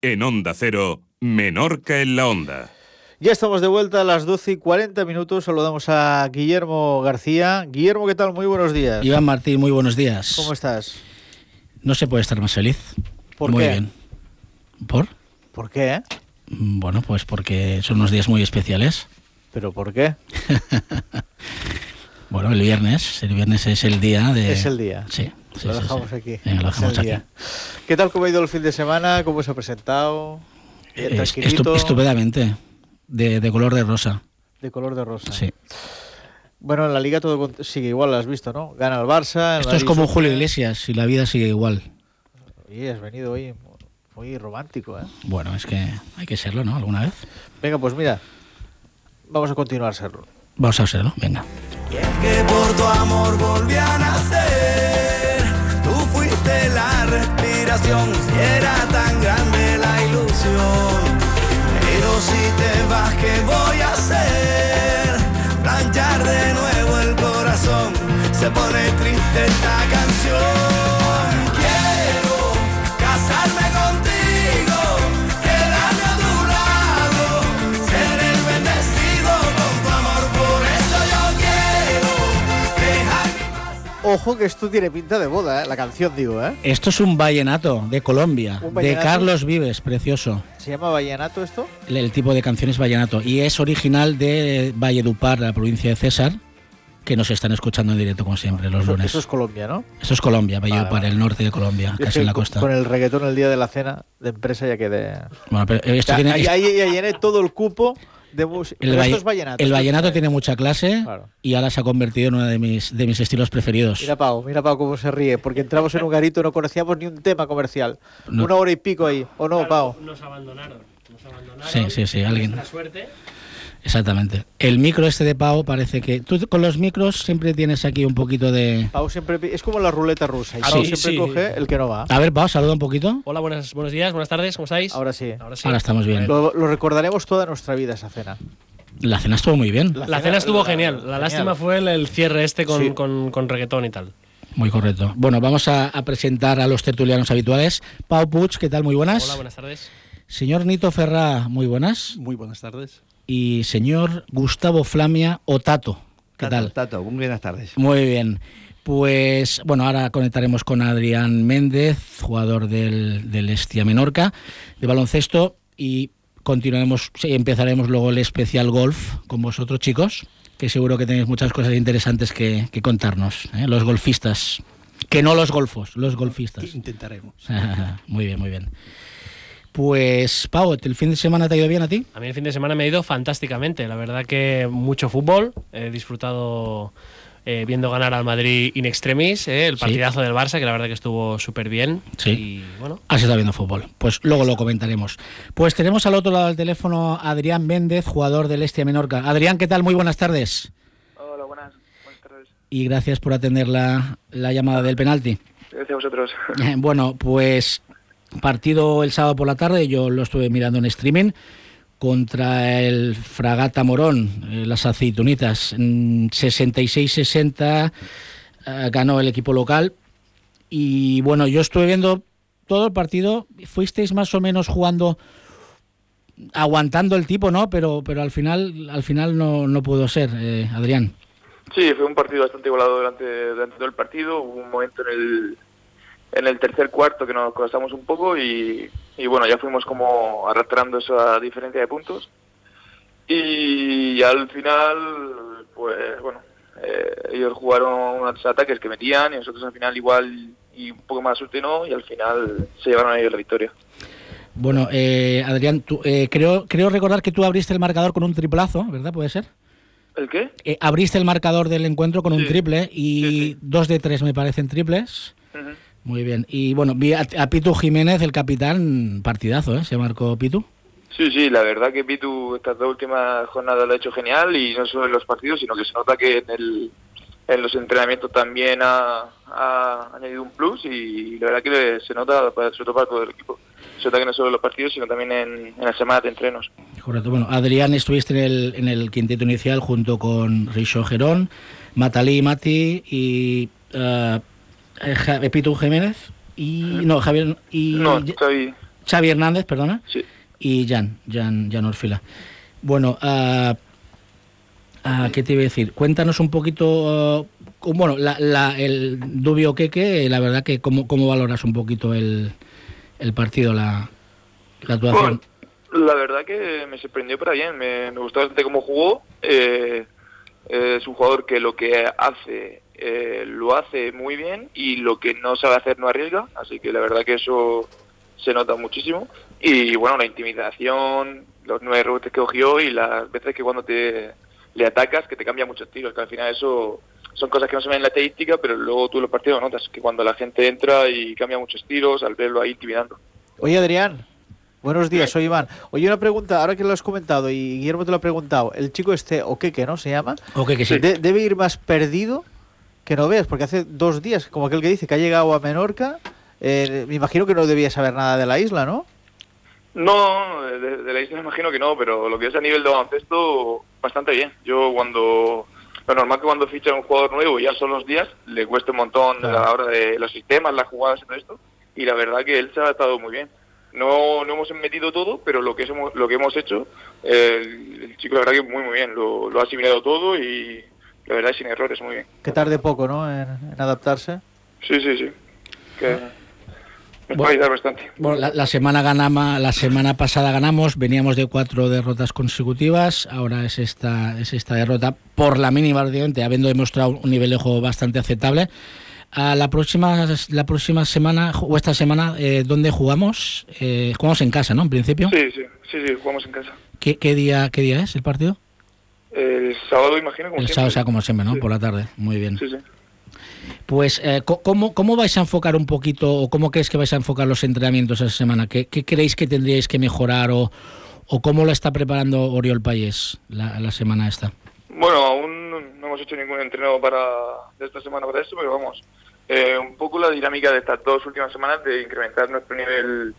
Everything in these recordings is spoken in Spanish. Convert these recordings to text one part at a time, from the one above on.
En Onda Cero, Menorca en la Onda. Ya estamos de vuelta a las 12:40. Saludamos a Guillermo García. Guillermo, ¿qué tal? Muy buenos días. Iván Martín, muy buenos días. ¿Cómo estás? No se puede estar más feliz. ¿Por muy qué? Bien. ¿Por? ¿Por qué? Bueno, pues porque son unos días muy especiales. ¿Pero por qué? Bueno, el viernes es el día de... Es el día. Sí. Lo dejamos aquí. Venga, lo dejamos aquí. ¿Qué tal, cómo ha ido el fin de semana? ¿Cómo se ha presentado? ¿Tranquilito? Estupendamente. De color de rosa. De color de rosa. Sí. Bueno, en la Liga todo sigue igual, lo has visto, ¿no? Gana el Barça. Esto es como Julio Iglesias y la vida sigue igual. Oye, has venido hoy muy romántico, ¿eh? Bueno, es que hay que serlo, ¿no? ¿Alguna vez? Venga, pues mira, vamos a continuar a serlo. Vamos a serlo, venga. Y es que por tu amor volví a nacer. Tú fuiste la respiración, si era tan grande la ilusión. Pero si te vas, ¿qué voy a hacer? Planchar de nuevo el corazón, se pone triste esta canción. Quiero casarme contigo, quedarme a tu lado, ser el bendecido con tu amor, por eso yo quiero dejar mi pasado. Ojo que esto tiene pinta de boda, ¿eh? La canción, digo, ¿eh? Esto es un vallenato de Colombia, ¿Un vallenato? de Carlos Vives, precioso. ¿Se llama vallenato esto? El tipo de canción es vallenato y es original de Valledupar, la provincia de César, que nos están escuchando en directo como siempre los lunes. Eso es Colombia, ¿no? Eso es Colombia, Valledupar, Vale. el norte de Colombia, Es casi que en la costa. Con el reggaetón el día de la cena de empresa ya quedé... Bueno, pero esto tiene, Ahí llené todo el cupo de música. Pero esto es vallenato. el vallenato tiene mucha clase, Claro. y ahora se ha convertido en uno de mis estilos preferidos. Mira Pau cómo se ríe, porque entramos en un garito, no conocíamos ni un tema comercial. No. 1 hora y pico ahí, ¿o no, Pau? Nos abandonaron. Sí, alguien. Nuestra suerte. Exactamente. El micro este de Pau parece que... Tú con los micros siempre tienes aquí un poquito de... Pau siempre... Es como la ruleta rusa, y Ah, Pau sí, siempre sí. coge el que no va. A ver, Pau, saluda un poquito. Hola, buenos días, buenas tardes, ¿cómo estáis? Ahora sí. Ahora estamos bien. Lo recordaremos toda nuestra vida, esa cena. La cena estuvo muy bien. La cena estuvo genial. La genial. lástima fue el cierre este con, Sí. con reggaetón y tal. Muy correcto. Bueno, vamos a presentar a los tertulianos habituales. Pau Puig, ¿qué tal? Muy buenas. Hola, buenas tardes. Señor Nito Ferrá, muy buenas. Muy buenas tardes. Y señor Gustavo Flamia o Tato, ¿qué tal? Tato, muy buenas tardes. Muy bien. Pues bueno, ahora conectaremos con Adrián Méndez, jugador del Estia Menorca de baloncesto, y continuaremos, empezaremos luego el especial golf con vosotros, chicos, que seguro que tenéis muchas cosas interesantes que contarnos, ¿eh? Los golfistas, que no los golfos, los golfistas. Intentaremos. Muy bien, muy bien. Pues, Pau, ¿el fin de semana te ha ido bien a ti? A mí el fin de semana me ha ido fantásticamente. La verdad que mucho fútbol. He disfrutado viendo ganar al Madrid in extremis, el partidazo del Barça, que la verdad que estuvo súper bien. Sí. Y bueno, Has estado viendo fútbol. Pues luego lo comentaremos. Pues tenemos al otro lado del teléfono a Adrián Méndez, jugador del Estia Menorca. Adrián, ¿qué tal? Muy buenas tardes. Hola, buenas tardes. Y gracias por atender la llamada del penalti. Gracias a vosotros. Bueno, pues partido el sábado por la tarde, yo lo estuve mirando en streaming, contra el Fragata Morón, las aceitunitas, 66-60 ganó el equipo local. Y bueno, yo estuve viendo todo el partido, fuisteis más o menos jugando, aguantando el tipo, ¿no? Pero al final no pudo ser, Adrián. Sí, fue un partido bastante igualado durante todo el partido. Hubo un momento en el tercer cuarto que nos colapsamos un poco y bueno, ya fuimos como arrastrando esa diferencia de puntos. Y al final, pues bueno, ellos jugaron unos ataques que metían y nosotros al final igual y un poco más suerte no, y al final se llevaron a ellos la victoria. Bueno, Adrián, tú, creo recordar que tú abriste el marcador con un triplazo, ¿verdad? ¿Puede ser? ¿El qué? Abriste el marcador del encuentro con un triple y Sí. 2 de 3 me parecen triples. Uh-huh. Muy bien. Y bueno, vi a Pitu Jiménez, el capitán, partidazo, ¿eh? Se marcó Pitu. Sí, la verdad que Pitu estas 2 últimas jornadas lo ha hecho genial, y no solo en los partidos, sino que se nota que en los entrenamientos también ha añadido un plus, y la verdad que se nota sobre todo para todo el equipo. Se nota que no solo en los partidos, sino también en la semana de entrenos. Correcto. Bueno, Adrián, estuviste en el quinteto inicial junto con Richo Gerón, Matalí, Mati y Pitu Jiménez y no, Javier y No, Xavi Xavi Hernández, perdona. Sí. Y Jan Orfila. Bueno, ¿qué te iba a decir? Cuéntanos un poquito, bueno, el Dubio Keke, la verdad que cómo valoras un poquito el partido, la actuación. Bueno, la verdad que me sorprendió para bien, me gustó bastante cómo jugó. Es un jugador que lo que hace lo hace muy bien y lo que no sabe hacer no arriesga, así que la verdad que eso se nota muchísimo. Y bueno, la intimidación, los 9 rebotes que cogió y las veces que cuando le atacas, que te cambia muchos tiros, que al final eso son cosas que no se ven en la estadística, pero luego tú en los partidos notas, que cuando la gente entra y cambia muchos tiros, al verlo ahí intimidando. Oye, Adrián, buenos días, soy Iván. Oye, una pregunta, ahora que lo has comentado y Guillermo te lo ha preguntado, el chico Okeke, ¿no? ¿Se llama? Okeke, sí. Debe ir más perdido que no veas, porque hace 2 días, como aquel que dice que ha llegado a Menorca, me imagino que no debía saber nada de la isla, ¿no? No, de la isla me imagino que no, pero lo que es a nivel de baloncesto, bastante bien. Yo lo normal que cuando ficha un jugador nuevo, ya son los días, le cuesta un montón a la hora de los sistemas, las jugadas y todo esto, y la verdad que él se ha adaptado muy bien. No hemos metido todo, pero lo que hemos hecho, el chico la verdad que muy bien, lo ha asimilado todo y la verdad sin errores, muy bien. Que tarde poco, ¿no? En adaptarse. Sí. Que nos va a ayudar bastante. Bueno, la semana pasada ganamos, veníamos de 4 derrotas consecutivas, ahora es esta derrota por la mínima, obviamente, habiendo demostrado un nivel de juego bastante aceptable. La próxima semana o esta semana, ¿dónde jugamos? Jugamos en casa, ¿no? En principio. Sí, jugamos en casa. ¿Qué día es el partido? El sábado, imagino, como siempre. El sábado, o sea, como siempre, ¿no? Sí. Por la tarde. Muy bien. Sí. Pues, ¿cómo vais a enfocar un poquito, o cómo crees que vais a enfocar los entrenamientos esa semana? ¿Qué creéis que tendríais que mejorar o cómo lo está preparando Oriol Pallés la semana esta? Bueno, aún no hemos hecho ningún entreno de esta semana para esto, pero vamos, un poco la dinámica de estas 2 últimas semanas de incrementar nuestro nivel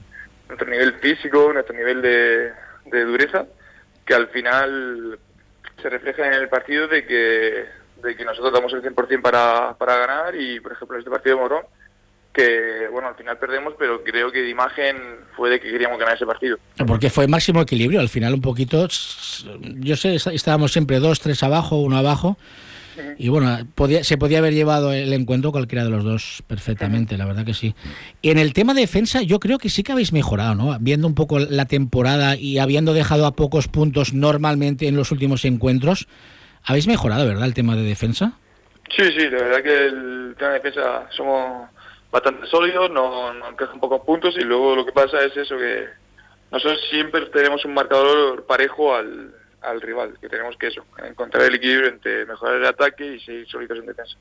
físico, nuestro nivel de dureza, que al final se refleja en el partido de que nosotros damos el 100% para ganar y, por ejemplo, este partido de Morón, que, bueno, al final perdemos, pero creo que de imagen fue de que queríamos ganar ese partido. Porque fue máximo equilibrio, al final un poquito, yo sé, estábamos siempre 2-3 abajo, 1 abajo, y bueno, se podía haber llevado el encuentro cualquiera de los dos perfectamente, la verdad que sí. Y en el tema de defensa, yo creo que sí que habéis mejorado, ¿no? Viendo un poco la temporada y habiendo dejado a pocos puntos normalmente en los últimos encuentros, habéis mejorado, ¿verdad, el tema de defensa? Sí, la verdad que el tema de defensa somos bastante sólidos, nos encajan pocos puntos y luego lo que pasa es eso, que nosotros siempre tenemos un marcador parejo al rival, que tenemos que encontrar el equilibrio entre mejorar el ataque y seguir sólidos en defensa.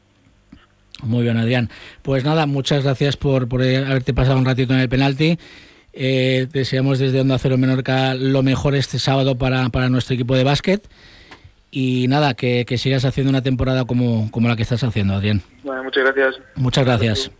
Muy bien, Adrián. Pues nada, muchas gracias por haberte pasado un ratito en el penalti. Deseamos desde Onda Cero Menorca lo mejor este sábado para nuestro equipo de básquet. Y nada, que sigas haciendo una temporada como la que estás haciendo, Adrián. Bueno, muchas gracias. Muchas gracias.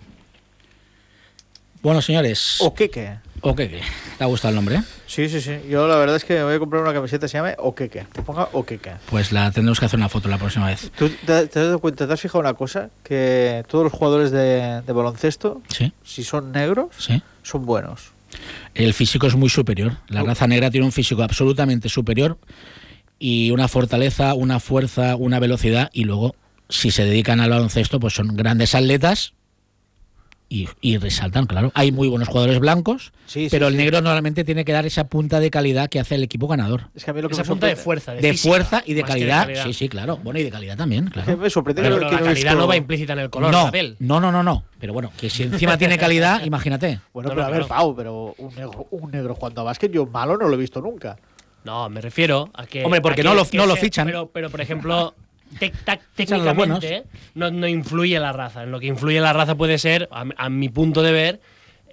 Bueno, señores. Okeke. Okeke. ¿Te ha gustado el nombre? Sí. Yo la verdad es que me voy a comprar una camiseta que se llame Okeke. Que ponga Okeke. Pues la tendremos que hacer una foto la próxima vez. ¿Tú te has dado cuenta, te has fijado una cosa? Que todos los jugadores de baloncesto, ¿Sí? Si son negros, ¿Sí? son buenos. El físico es muy superior. La raza negra tiene un físico absolutamente superior y una fortaleza, una fuerza, una velocidad, y luego, si se dedican al baloncesto, pues son grandes atletas y resaltan, claro. Hay muy buenos jugadores blancos, pero el negro normalmente tiene que dar esa punta de calidad que hace el equipo ganador. Es que a mí lo que esa me punta de sorprende- fuerza, De física, fuerza y de más que calidad. Sí, claro. Bueno, y de calidad también, Es que claro. me sorprende Pero que la no he calidad visto- no va implícita en el color de la piel. No. Pero bueno, que si encima tiene calidad, imagínate. Bueno, No, pero a ver, claro. Pau, pero un negro jugando a básquet, yo malo no lo he visto nunca. No, me refiero a que... Hombre, porque a no lo se- fichan. Pero por ejemplo, Fichan los buenos. técnicamente no influye la raza. En lo que influye la raza puede ser, a mi punto de ver,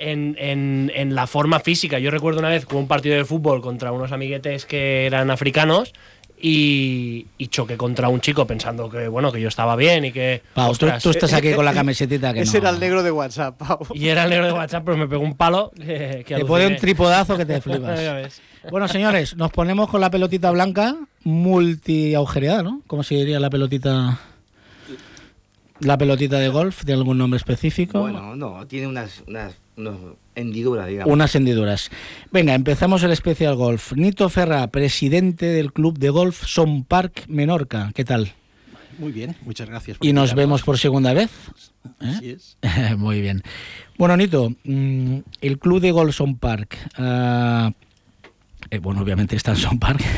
en la forma física. Yo recuerdo una vez que hubo un partido de fútbol contra unos amiguetes que eran africanos y choqué contra un chico pensando que bueno, que yo estaba bien y que... Pau, ostras, tú estás aquí con la camisetita que Ese no. era el negro de WhatsApp, Pau. y era el negro de WhatsApp, pero me pegó un palo que Te pone un tripodazo que te flipas. Ya ves. Bueno, señores, nos ponemos con la pelotita blanca multiagujereada, ¿no? ¿Cómo se diría la pelotita? La pelotita de golf, ¿de algún nombre específico? Bueno, no, tiene unas hendiduras, digamos. Unas hendiduras. Venga, empezamos el especial golf. Nito Ferra, presidente del Club de Golf Son Park Menorca. ¿Qué tal? Muy bien, muchas gracias. ¿Y nos vemos por segunda vez? Así es. Muy bien. Bueno, Nito, el Club de Golf Son Park, bueno, obviamente está en Son Park.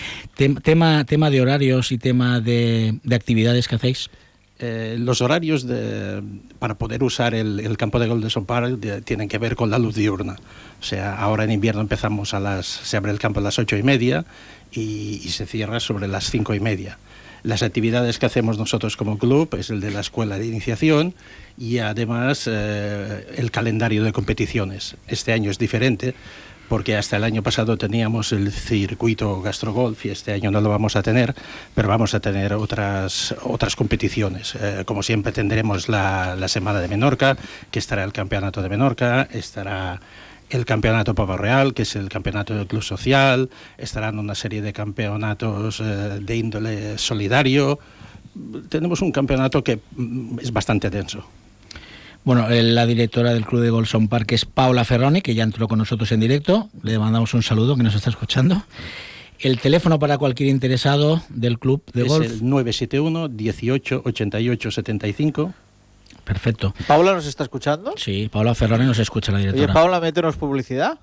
tema de horarios y tema de actividades que hacéis. Los horarios para poder usar el campo de golf de Son Park tienen que ver con la luz diurna. O sea, ahora en invierno se abre el campo a las 8:30 y se cierra sobre las 5:30. Las actividades que hacemos nosotros como club es el de la escuela de iniciación y además el calendario de competiciones. Este año es diferente porque hasta el año pasado teníamos el circuito Gastrogolf y este año no lo vamos a tener, pero vamos a tener otras competiciones. Como siempre tendremos la Semana de Menorca, que estará el Campeonato de Menorca, estará el Campeonato Pavo Real, que es el campeonato del club social, estarán una serie de campeonatos de índole solidario. Tenemos un campeonato que es bastante denso. Bueno, la directora del Club de Golf Son Park es Paula Ferroni, que ya entró con nosotros en directo. Le mandamos un saludo, que nos está escuchando. El teléfono para cualquier interesado del Club de Golf es el 971 18 88 75. Perfecto. ¿Paula nos está escuchando? Sí, Paula Ferroni nos escucha, la directora. Oye, Paula, métenos publicidad.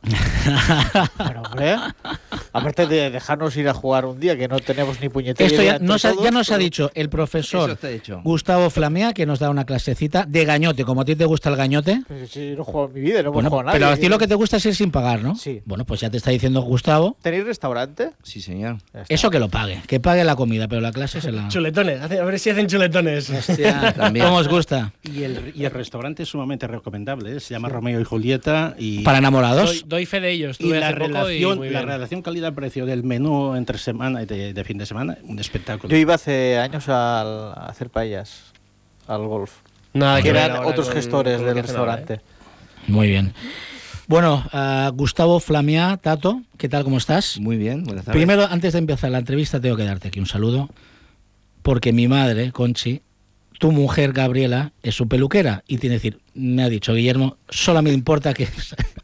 Pero, hombre, aparte de dejarnos ir a jugar un día, que no tenemos ni puñetera Esto idea ya entre nos todos, ha dicho el profesor Eso está hecho. Gustavo Flamea, que nos da una clasecita de gañote. Como a ti te gusta el gañote. Pues sí, no he jugado en mi vida, no hemos Bueno, jugado a nadie. pero a ti lo que te gusta es ir sin pagar, ¿no? Sí. Bueno, pues ya te está diciendo Gustavo. ¿Tenéis restaurante? Sí, señor. Ya está. Eso que lo pague, que pague la comida, pero la clase se la... Chuletones, a ver si hacen chuletones. Hostia, También. ¿cómo os gusta? Y el restaurante es sumamente recomendable, se llama Romeo y Julieta. Y Para enamorados. Doy fe de ellos. y Estuve la hace poco y muy bien. relación calidad-precio del menú entre semana y de fin de semana, un espectáculo. Yo iba hace años a hacer paellas al golf. Nada Que que ver eran ahora otros con- gestores con lo del que hacen ahora, restaurante. Muy bien. Bueno, Gustavo Flamea, Tato, ¿qué tal? ¿Cómo estás? Muy bien, buenas tardes. Primero, antes de empezar la entrevista, tengo que darte aquí un saludo, porque mi madre, Conchi, tu mujer, Gabriela, es su peluquera, y tiene que decir, me ha dicho Guillermo, solo me importa que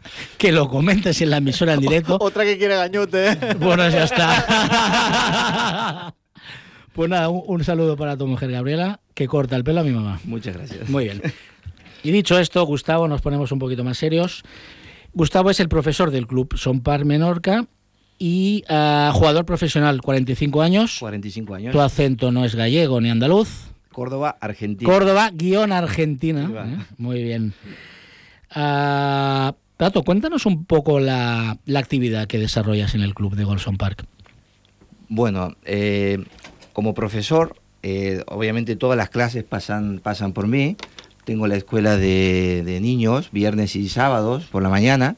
lo comentes en la emisora en directo. Otra que quiere gañote. Bueno, ya está. Pues nada, un saludo para tu mujer, Gabriela, que corta el pelo a mi mamá. Muchas gracias. Muy bien. Y dicho esto, Gustavo, nos ponemos un poquito más serios. Gustavo es el profesor del Club Son Park Menorca y jugador profesional, 45 años. 45 años. Tu acento no es gallego ni andaluz. Córdoba, Argentina. Córdoba-Argentina. Ahí va. Muy bien. Tato, cuéntanos un poco la actividad que desarrollas en el Club de Golf Son Park. Bueno, como profesor, obviamente todas las clases pasan por mí. Tengo la escuela de niños, viernes y sábados por la mañana.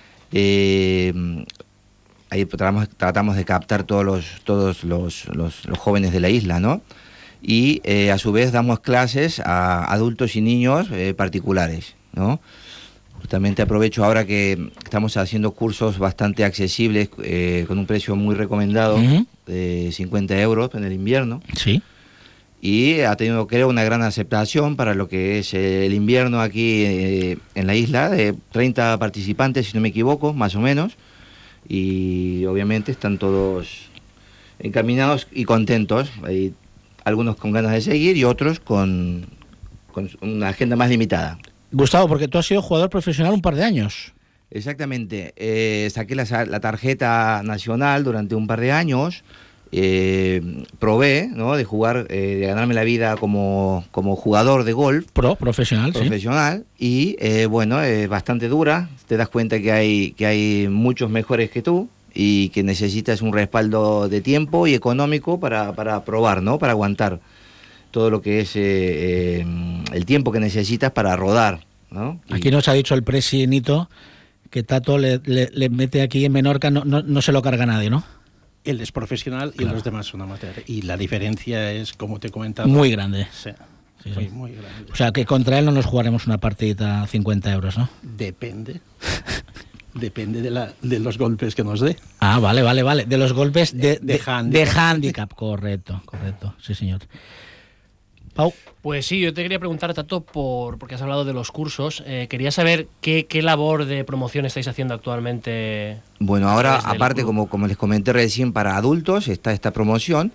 Ahí tratamos de captar todos los jóvenes de la isla, ¿no? Y a su vez damos clases a adultos y niños particulares, ¿no? Justamente aprovecho ahora que estamos haciendo cursos bastante accesibles con un precio muy recomendado, Ujú. de 50 euros en el invierno. Sí. Y ha tenido, creo, una gran aceptación para lo que es el invierno aquí en la isla, de 30 participantes, si no me equivoco, más o menos. Y obviamente están todos encaminados y contentos. Hay algunos con ganas de seguir y otros con una agenda más limitada. Gustavo, porque tú has sido jugador profesional un par de años. Exactamente. Saqué la tarjeta nacional durante un par de años. Probé, ¿no?, de jugar, de ganarme la vida como jugador de golf Profesional, sí. profesional. Y bueno, bastante dura. Te das cuenta que hay muchos mejores que tú y que necesitas un respaldo de tiempo y económico para probar, ¿no?, para aguantar todo lo que es el tiempo que necesitas para rodar, ¿no? Aquí nos ha dicho el presidente que Tato le mete aquí en Menorca, no se lo carga nadie, ¿no? Él es profesional y Claro. los demás son amateurs. Y la diferencia es, como te he comentado... Muy grande. Sí, Sí, muy, sí. muy grande. O sea, que contra él no nos jugaremos una partidita a 50 euros, ¿no? Depende. Depende de los golpes que nos dé. Ah, vale. De los golpes de handicap. de handicap. Correcto. Sí, señor. Pau. Pues sí, yo te quería preguntar, Tato, porque has hablado de los cursos. Quería saber qué labor de promoción estáis haciendo actualmente. Bueno, ahora, desde el aparte, club. como les comenté recién, para adultos está esta promoción.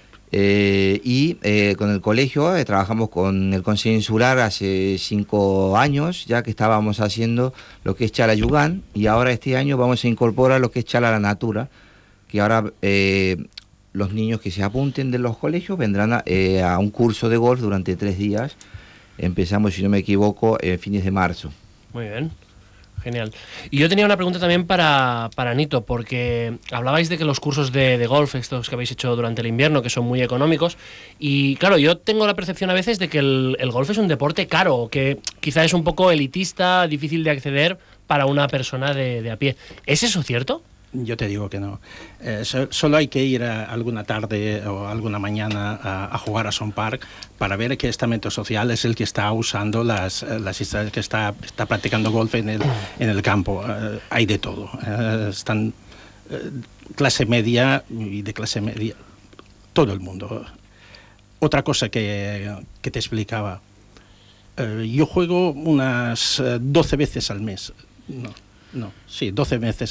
Con el colegio trabajamos con el Consejo Insular hace 5 años, ya que estábamos haciendo lo que es Chala Yugan, y ahora este año vamos a incorporar lo que es Chala la Natura, que ahora los niños que se apunten de los colegios vendrán a un curso de golf durante 3 días. Empezamos, si no me equivoco, fines de marzo. Muy bien, genial. Y yo tenía una pregunta también para Nito, porque hablabais de que los cursos de golf, estos que habéis hecho durante el invierno, que son muy económicos, y claro, yo tengo la percepción a veces de que el golf es un deporte caro, que quizá es un poco elitista, difícil de acceder para una persona de a pie. ¿Es eso cierto? Yo te digo que no. Solo hay que ir alguna tarde o alguna mañana a jugar a Son Park para ver qué estamento social es el que está usando las instalaciones, que está practicando golf en el campo. Hay de todo. Están clase media y de clase media, todo el mundo. Otra cosa que te explicaba. Yo juego unas 12 veces al mes. Sí, 12 veces.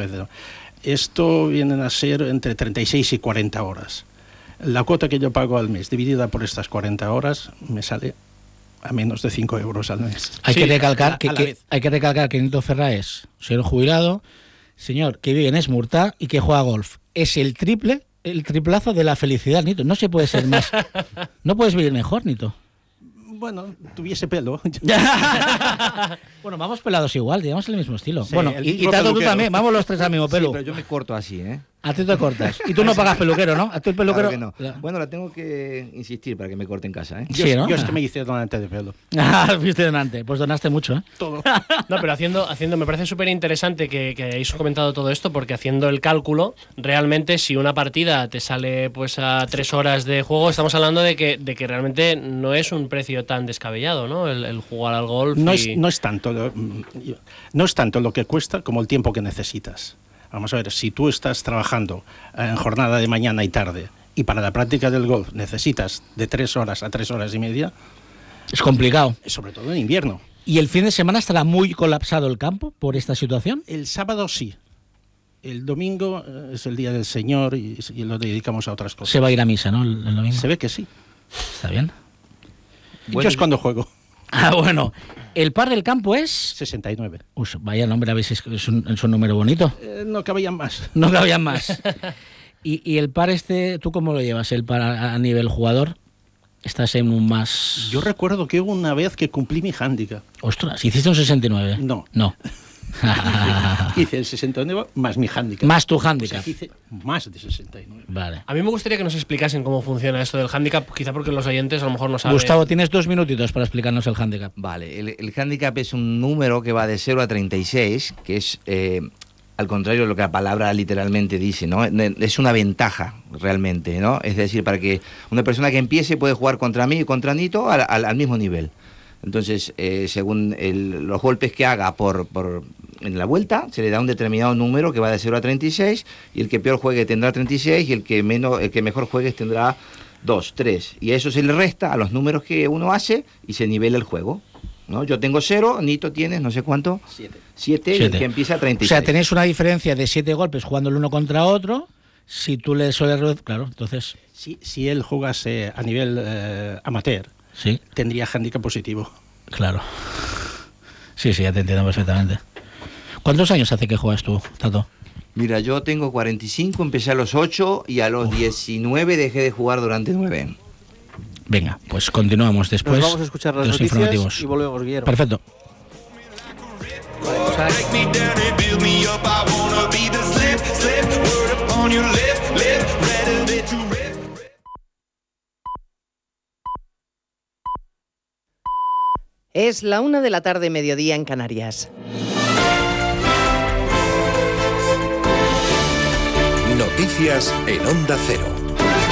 Esto vienen a ser entre 36 y 40 horas. La cuota que yo pago al mes, dividida por estas 40 horas, me sale a menos de 5 euros al mes. Hay Sí, que recalcar hay que recalcar que Nito Ferrá es señor jubilado, señor que vive en Esmurtá y que juega golf. Es el triplazo de la felicidad, Nito. No se puede ser más. No puedes vivir mejor, Nito. Bueno, tuviese pelo. Bueno, vamos pelados igual, digamos el mismo estilo. Sí, bueno, el y mismo Tato, tú peluquero. también, vamos los tres al mismo pelo. Sí, pero yo me corto así, ¿eh? A ti te cortas. Y tú no pagas peluquero, ¿no? A ti el peluquero. Claro que no. Bueno, la tengo que insistir para que me corte en casa, ¿eh? Sí, ¿no? Yo es que me hice donante de pelo. Fuiste donante. Pues donaste mucho, ¿eh? Todo. No, pero haciendo me parece súper interesante que hayáis comentado todo esto, porque haciendo el cálculo, realmente si una partida te sale pues a 3 horas de juego, estamos hablando de que realmente no es un precio tan descabellado, ¿no? El jugar al golf. No es tanto lo que cuesta como el tiempo que necesitas. Vamos a ver, si tú estás trabajando en jornada de mañana y tarde y para la práctica del golf necesitas de 3 horas a 3 horas y media, Es complicado. sobre todo en invierno. ¿Y el fin de semana estará muy colapsado el campo por esta situación? El sábado sí. El domingo es el Día del Señor y lo dedicamos a otras cosas. Se va a ir a misa, ¿no? El domingo. Se ve que sí. Está bien. Yo es cuando juego. Ah, bueno. El par del campo es... 69. Vaya nombre, a ver si es un número bonito. No cabían más. No cabían más. ¿Y el par ¿tú cómo lo llevas? ¿El par a nivel jugador? ¿Estás en un más...? Yo recuerdo que hubo una vez que cumplí mi hándicap. Ostras, ¿hiciste un 69? No. No. Hice el 69 más mi hándicap. Más tu O sea, hándicap. que hice más de 69. Vale. A mí me gustaría que nos explicasen cómo funciona esto del hándicap, quizá porque los oyentes a lo mejor no saben. Gustavo, tienes 2 minutitos para explicarnos el hándicap. Vale, el hándicap es un número que va de 0 a 36, que es al contrario de lo que la palabra literalmente dice, ¿no? Es una ventaja realmente, ¿no? Es decir, para que una persona que empiece puede jugar contra mí y contra Nito al mismo nivel. Entonces, según los golpes que haga en la vuelta, se le da un determinado número que va de 0 a 36, y el que peor juegue tendrá 36 y el que mejor juegue tendrá 2, 3. Y a eso se le resta a los números que uno hace y se nivela el juego, ¿no? Yo tengo 0, Nito tienes no sé cuánto. 7 y el que empieza a 36. O sea, tenéis una diferencia de 7 golpes jugando el uno contra otro. Si tú le sueles... Claro, entonces... Si él jugase a nivel amateur, sí, tendría hándicap positivo. Claro. Sí, ya te entiendo perfectamente. ¿Cuántos años hace que juegas tú, Tato? Mira, yo tengo 45, empecé a los 8 y a los 19 dejé de jugar durante 9. Venga, pues continuamos después. Nos vamos a escuchar las de los noticias informativos. y volvemos, Guillermo. Perfecto. Break me down and build me up. I wanna be the slip, word upon your lip, ready to rip. Es la 1 de la tarde, mediodía en Canarias. Noticias en Onda Cero.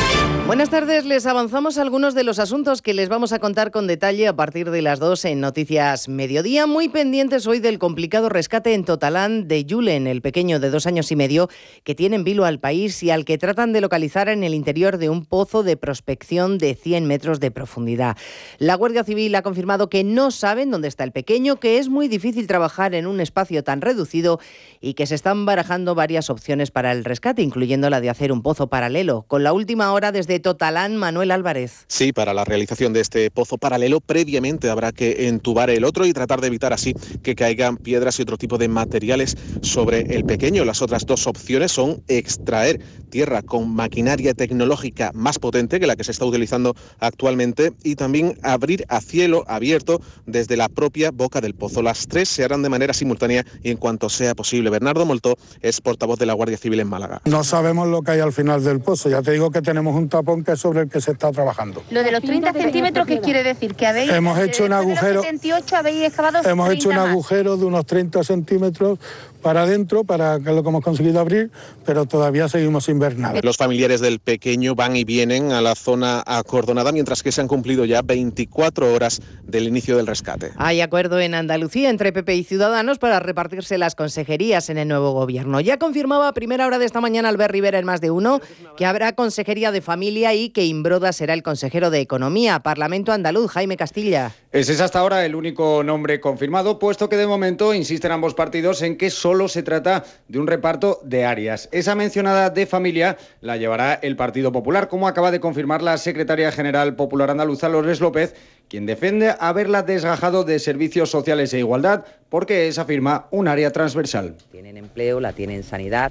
Buenas tardes, les avanzamos algunos de los asuntos que les vamos a contar con detalle a partir de las 2 en Noticias Mediodía. Muy pendientes hoy del complicado rescate en Totalán de Julen, el pequeño de 2 años y medio que tiene en vilo al país y al que tratan de localizar en el interior de un pozo de prospección de 100 metros de profundidad. La Guardia Civil ha confirmado que no saben dónde está el pequeño, que es muy difícil trabajar en un espacio tan reducido y que se están barajando varias opciones para el rescate, incluyendo la de hacer un pozo paralelo. Con la última hora desde Totalán, Manuel Álvarez. Sí, para la realización de este pozo paralelo, previamente habrá que entubar el otro y tratar de evitar así que caigan piedras y otro tipo de materiales sobre el pequeño. Las otras dos opciones son extraer tierra con maquinaria tecnológica más potente que la que se está utilizando actualmente y también abrir a cielo abierto desde la propia boca del pozo. Las tres se harán de manera simultánea y en cuanto sea posible. Bernardo Moltó es portavoz de la Guardia Civil en Málaga. No sabemos lo que hay al final del pozo. Ya te digo que tenemos un tapón que es sobre el que se está trabajando. Lo de los 30 centímetros, ¿qué quiere decir? Que habéis hecho un agujero. 78 habéis excavado. Hemos hecho un agujero de unos 30 centímetros para adentro, para que lo que hemos conseguido abrir, pero todavía seguimos sin ver nada. Los familiares del pequeño van y vienen a la zona acordonada, mientras que se han cumplido ya 24 horas del inicio del rescate. Hay acuerdo en Andalucía entre PP y Ciudadanos para repartirse las consejerías en el nuevo gobierno. Ya confirmaba a primera hora de esta mañana Albert Rivera en Más de Uno que habrá consejería de familia y que Imbroda será el consejero de Economía. Parlamento andaluz, Jaime Castilla. Ese es hasta ahora el único nombre confirmado, puesto que de momento insisten ambos partidos en que solo se trata de un reparto de áreas. Esa mencionada de familia la llevará el Partido Popular, como acaba de confirmar la secretaria general popular andaluza, Lourdes López, quien defiende haberla desgajado de servicios sociales e igualdad, porque es, afirma, un área transversal. Tienen empleo, la tienen sanidad.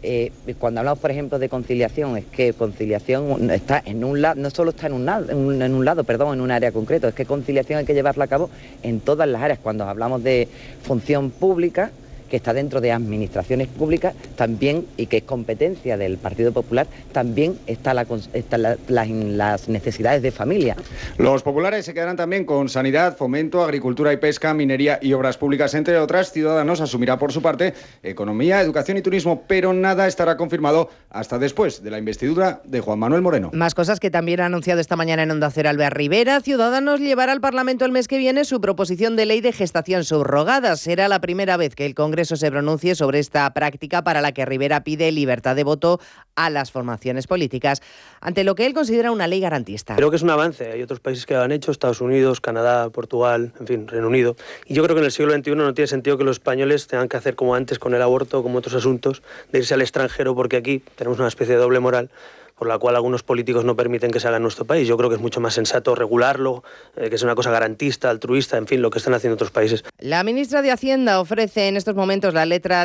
Cuando hablamos, por ejemplo, de conciliación, es que conciliación está en un lado, no solo está en un área concreto, es que conciliación hay que llevarla a cabo en todas las áreas. Cuando hablamos de función pública, que está dentro de administraciones públicas también y que es competencia del Partido Popular, también están las necesidades de familia. Los populares se quedarán también con sanidad, fomento, agricultura y pesca, minería y obras públicas, entre otras. Ciudadanos asumirá por su parte economía, educación y turismo, pero nada estará confirmado hasta después de la investidura de Juan Manuel Moreno. Más cosas que también ha anunciado esta mañana en Onda Cero Albert Rivera. Ciudadanos llevará al Parlamento el mes que viene su proposición de ley de gestación subrogada. Será la primera vez que el Congreso se pronuncie sobre esta práctica para la que Rivera pide libertad de voto a las formaciones políticas, ante lo que él considera una ley garantista. Creo que es un avance. Hay otros países que lo han hecho, Estados Unidos, Canadá, Portugal, en fin, Reino Unido. Y yo creo que en el siglo XXI no tiene sentido que los españoles tengan que hacer como antes con el aborto, como otros asuntos, de irse al extranjero, porque aquí tenemos una especie de doble moral por la cual algunos políticos no permiten que se haga en nuestro país. Yo creo que es mucho más sensato regularlo, que es una cosa garantista, altruista, en fin, lo que están haciendo otros países. La ministra de Hacienda ofrece en estos momentos la letra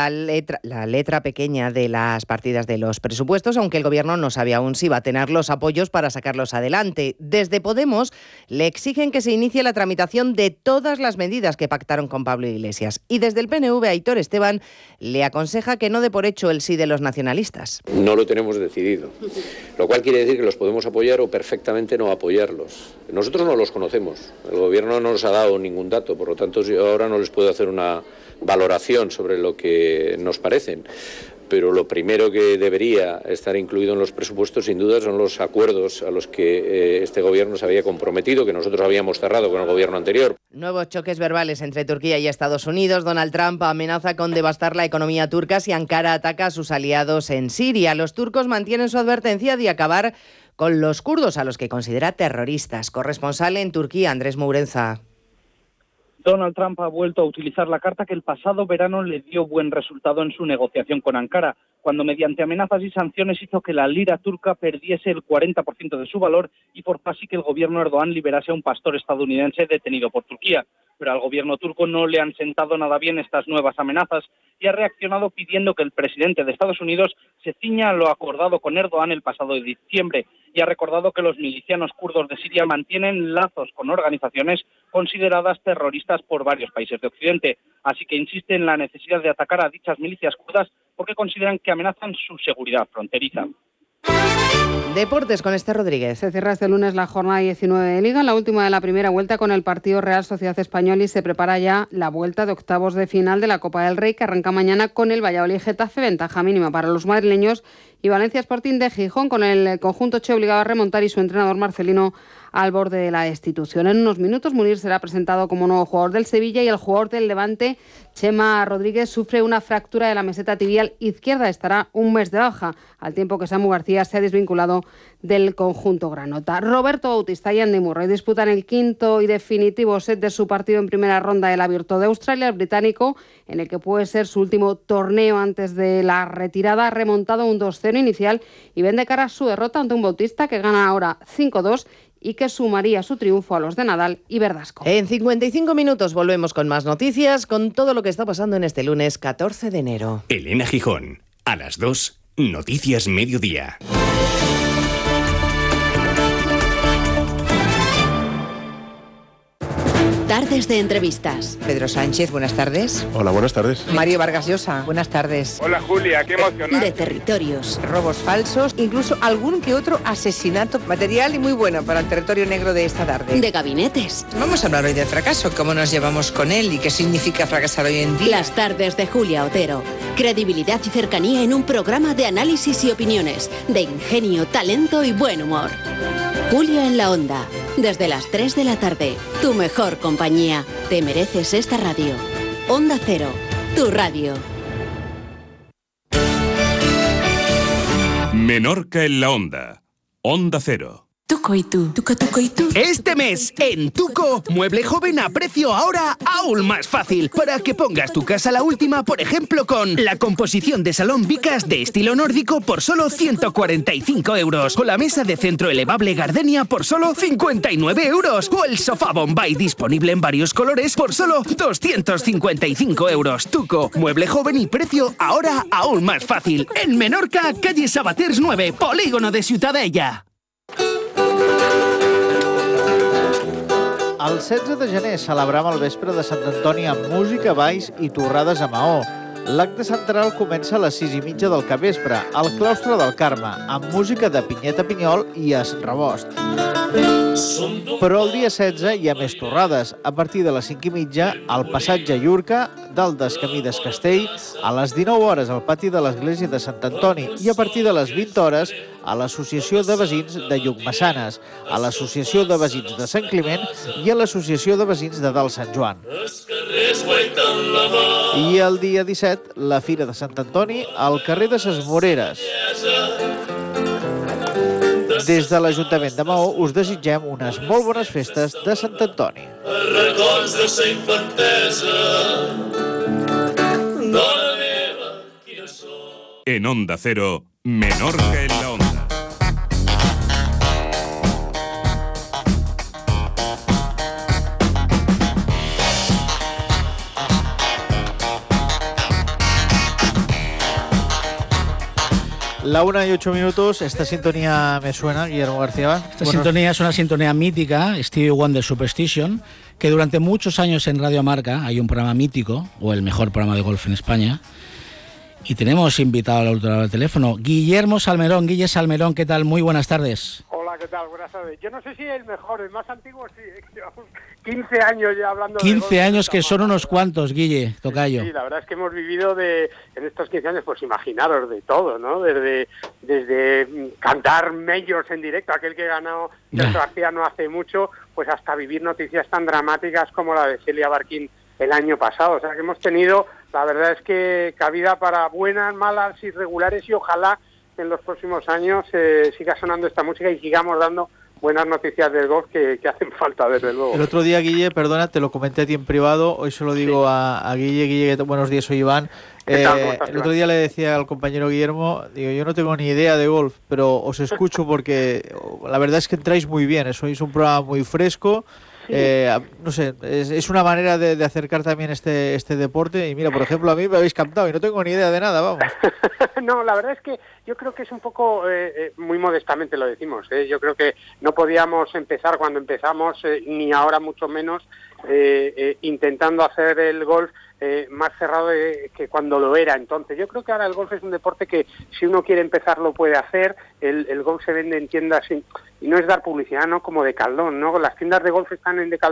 pequeña de las partidas de los presupuestos, aunque el Gobierno no sabe aún si va a tener los apoyos para sacarlos adelante. Desde Podemos le exigen que se inicie la tramitación de todas las medidas que pactaron con Pablo Iglesias. Y desde el PNV, Aitor Esteban le aconseja que no dé por hecho el sí de los nacionalistas. No lo tenemos decidido. Lo cual quiere decir que los podemos apoyar o perfectamente no apoyarlos. Nosotros no los conocemos. El Gobierno no nos ha dado ningún dato, por lo tanto yo ahora no les puedo hacer una valoración sobre lo que nos parecen. Pero lo primero que debería estar incluido en los presupuestos, sin duda, son los acuerdos a los que este Gobierno se había comprometido, que nosotros habíamos cerrado con el Gobierno anterior. Nuevos choques verbales entre Turquía y Estados Unidos. Donald Trump amenaza con devastar la economía turca si Ankara ataca a sus aliados en Siria. Los turcos mantienen su advertencia de acabar con los kurdos, a los que considera terroristas. Corresponsal en Turquía, Andrés Mourenza. Donald Trump ha vuelto a utilizar la carta que el pasado verano le dio buen resultado en su negociación con Ankara, cuando mediante amenazas y sanciones hizo que la lira turca perdiese el 40% de su valor y forzó así que el gobierno Erdogan liberase a un pastor estadounidense detenido por Turquía. Pero al gobierno turco no le han sentado nada bien estas nuevas amenazas y ha reaccionado pidiendo que el presidente de Estados Unidos se ciña a lo acordado con Erdogan el pasado diciembre y ha recordado que los milicianos kurdos de Siria mantienen lazos con organizaciones consideradas terroristas por varios países de Occidente. Así que insiste en la necesidad de atacar a dichas milicias kurdas porque consideran que amenazan su seguridad fronteriza. Deportes con Esther Rodríguez. Se cierra este lunes la jornada 19 de Liga, la última de la primera vuelta con el partido Real Sociedad Español, y se prepara ya la vuelta de octavos de final de la Copa del Rey, que arranca mañana con el Valladolid Getafe, ventaja mínima para los madrileños y Valencia Sporting de Gijón, con el conjunto che obligado a remontar y su entrenador Marcelino al borde de la destitución. En unos minutos Munir será presentado como nuevo jugador del Sevilla y el jugador del Levante, Chema Rodríguez, sufre una fractura de la meseta tibial izquierda. Estará un mes de baja, al tiempo que Samu García se ha desvinculado del conjunto granota. Roberto Bautista y Andy Murray disputan el quinto y definitivo set de su partido en primera ronda del Abierto de Australia. El británico, en el que puede ser su último torneo antes de la retirada, ha remontado un 2-0 inicial y ven de cara a su derrota ante un Bautista que gana ahora 5-2 y que sumaría su triunfo a los de Nadal y Verdasco. En 55 minutos volvemos con más noticias, con todo lo que está pasando en este lunes 14 de enero. Elena Gijón, a las 2, Noticias Mediodía. Tardes de entrevistas. Pedro Sánchez, buenas tardes. Hola, buenas tardes. Mario Vargas Llosa, buenas tardes. Hola, Julia, qué emocionante. De territorios. Robos falsos, incluso algún que otro asesinato material y muy bueno para el territorio negro de esta tarde. De gabinetes. Vamos a hablar hoy del fracaso, cómo nos llevamos con él y qué significa fracasar hoy en día. Las tardes de Julia Otero. Credibilidad y cercanía en un programa de análisis y opiniones, de ingenio, talento y buen humor. Julia en la Onda. Desde las 3 de la tarde, tu mejor compañía. Te mereces esta radio. Onda Cero, tu radio. Menorca en la Onda. Onda Cero. Tuco y tú, Tuco y tú. Este mes, en Tuco, mueble joven a precio ahora aún más fácil. Para que pongas tu casa a la última, por ejemplo, con la composición de salón Vicas de estilo nórdico por solo 145 euros. O la mesa de centro elevable Gardenia por solo 59 euros. O el sofá Bombay disponible en varios colores por solo 255 euros. Tuco, mueble joven y precio ahora aún más fácil. En Menorca, calle Sabaters 9, Polígono de Ciutadella. El 16 de gener celebrem el vespre de Sant Antoni amb música, balls i torrades a Maó. L'acte central comença a les 6:30 del capvespre, al claustre del Carme, amb música de Pinyeta Pinyol i Es Rebost. Però el dia 16 hi ha més torrades. A partir de les 5:30, al passatge Llurca, dalt del Camí del Castell, a les 19 hores al pati de l'església de Sant Antoni i a partir de les 20 hores a l'Associació de Veïns de Llucmassanes, a l'Associació de Veïns de Sant Climent i a l'Associació de Veïns de Dalt Sant Joan. I el dia 17, la Fira de Sant Antoni al carrer de ses Moreres. Des de l'Ajuntament de Maó us desitgem unes molt bones festes de Sant Antoni. Records de sa infantesa, dona meva, quina sort. En Onda Cero, Menorca en la Onda. La 1 y 8 minutos, esta sintonía me suena, Guillermo García. Esta sintonía es una sintonía mítica, Stevie Wonder Superstition, que durante muchos años en Radio Marca hay un programa mítico, o el mejor programa de golf en España, y tenemos invitado al otro lado del teléfono, Guillermo Salmerón. Guille Salmerón, ¿qué tal? Muy buenas tardes. Hola, ¿qué tal? Buenas tardes. Yo no sé si el mejor, el más antiguo sí, llevamos 15 años ya hablando 15 años que son unos cuantos, Guille, tocayo. Sí, la verdad es que hemos vivido en estos 15 años, pues imaginaros de todo, ¿no? Desde cantar majors en directo, aquel que ganó Sergio García no hace mucho, pues hasta vivir noticias tan dramáticas como la de Celia Barquín el año pasado. O sea que hemos tenido, la verdad es que cabida para buenas, malas, irregulares, y ojalá en los próximos años siga sonando esta música y sigamos dando buenas noticias del golf que hacen falta, desde luego. El otro día, Guille, perdona, te lo comenté a ti en privado, hoy se lo digo a Guille. Guille, buenos días, soy Iván. El otro día le decía al compañero Guillermo, digo, yo no tengo ni idea de golf, pero os escucho porque la verdad es que entráis muy bien, sois un programa muy fresco. No sé, es una manera de acercar también este deporte. Y mira, por ejemplo, a mí me habéis captado y no tengo ni idea de nada, vamos. No, la verdad es que yo creo que es un poco, muy modestamente lo decimos, yo creo que no podíamos empezar cuando empezamos, ni ahora mucho menos, intentando hacer el golf más cerrado que cuando lo era. Entonces yo creo que ahora el golf es un deporte que si uno quiere empezar lo puede hacer. El golf se vende en tiendas y no es dar publicidad, ¿no? Como Decathlon, ¿no? Las tiendas de golf están en Decathlon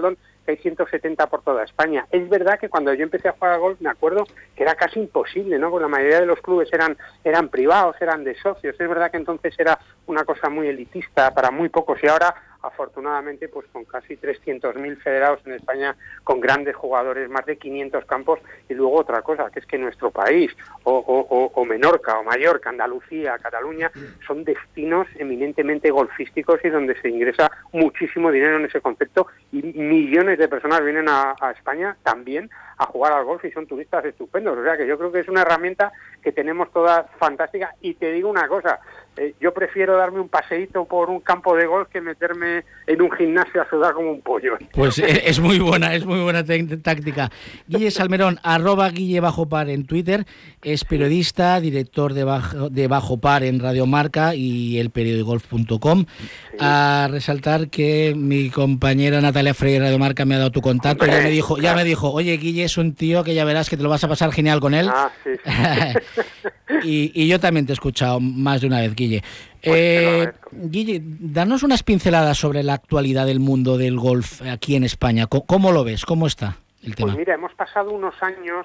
que hay 170 por toda España. Es verdad que cuando yo empecé a jugar al golf me acuerdo que era casi imposible, ¿no? Porque la mayoría de los clubes eran privados, eran de socios. Es verdad que entonces era una cosa muy elitista para muy pocos y ahora, afortunadamente, pues con casi 300.000 federados en España, con grandes jugadores, más de 500 campos, y luego otra cosa, que es que nuestro país, o Menorca, o Mallorca, Andalucía, Cataluña, son destinos eminentemente golfísticos y donde se ingresa muchísimo dinero en ese concepto, y millones de personas vienen a España también a jugar al golf y son turistas estupendos. O sea que yo creo que es una herramienta que tenemos todas fantástica, y te digo una cosa, yo prefiero darme un paseíto por un campo de golf que meterme en un gimnasio a sudar como un pollo. Pues es muy buena táctica. Guille Salmerón, @Guille_Par en Twitter, es periodista, director de Bajo Par en Radio Marca y el periodicogolf.com. Sí. A resaltar que mi compañera Natalia Freire de Radio Marca me ha dado tu contacto. Ya me dijo, oye, Guille es un tío que ya verás que te lo vas a pasar genial con él. Sí. y yo también te he escuchado más de una vez, Guille. Guille, danos unas pinceladas sobre la actualidad del mundo del golf aquí en España. ¿Cómo lo ves? ¿Cómo está el tema? Pues mira, hemos pasado unos años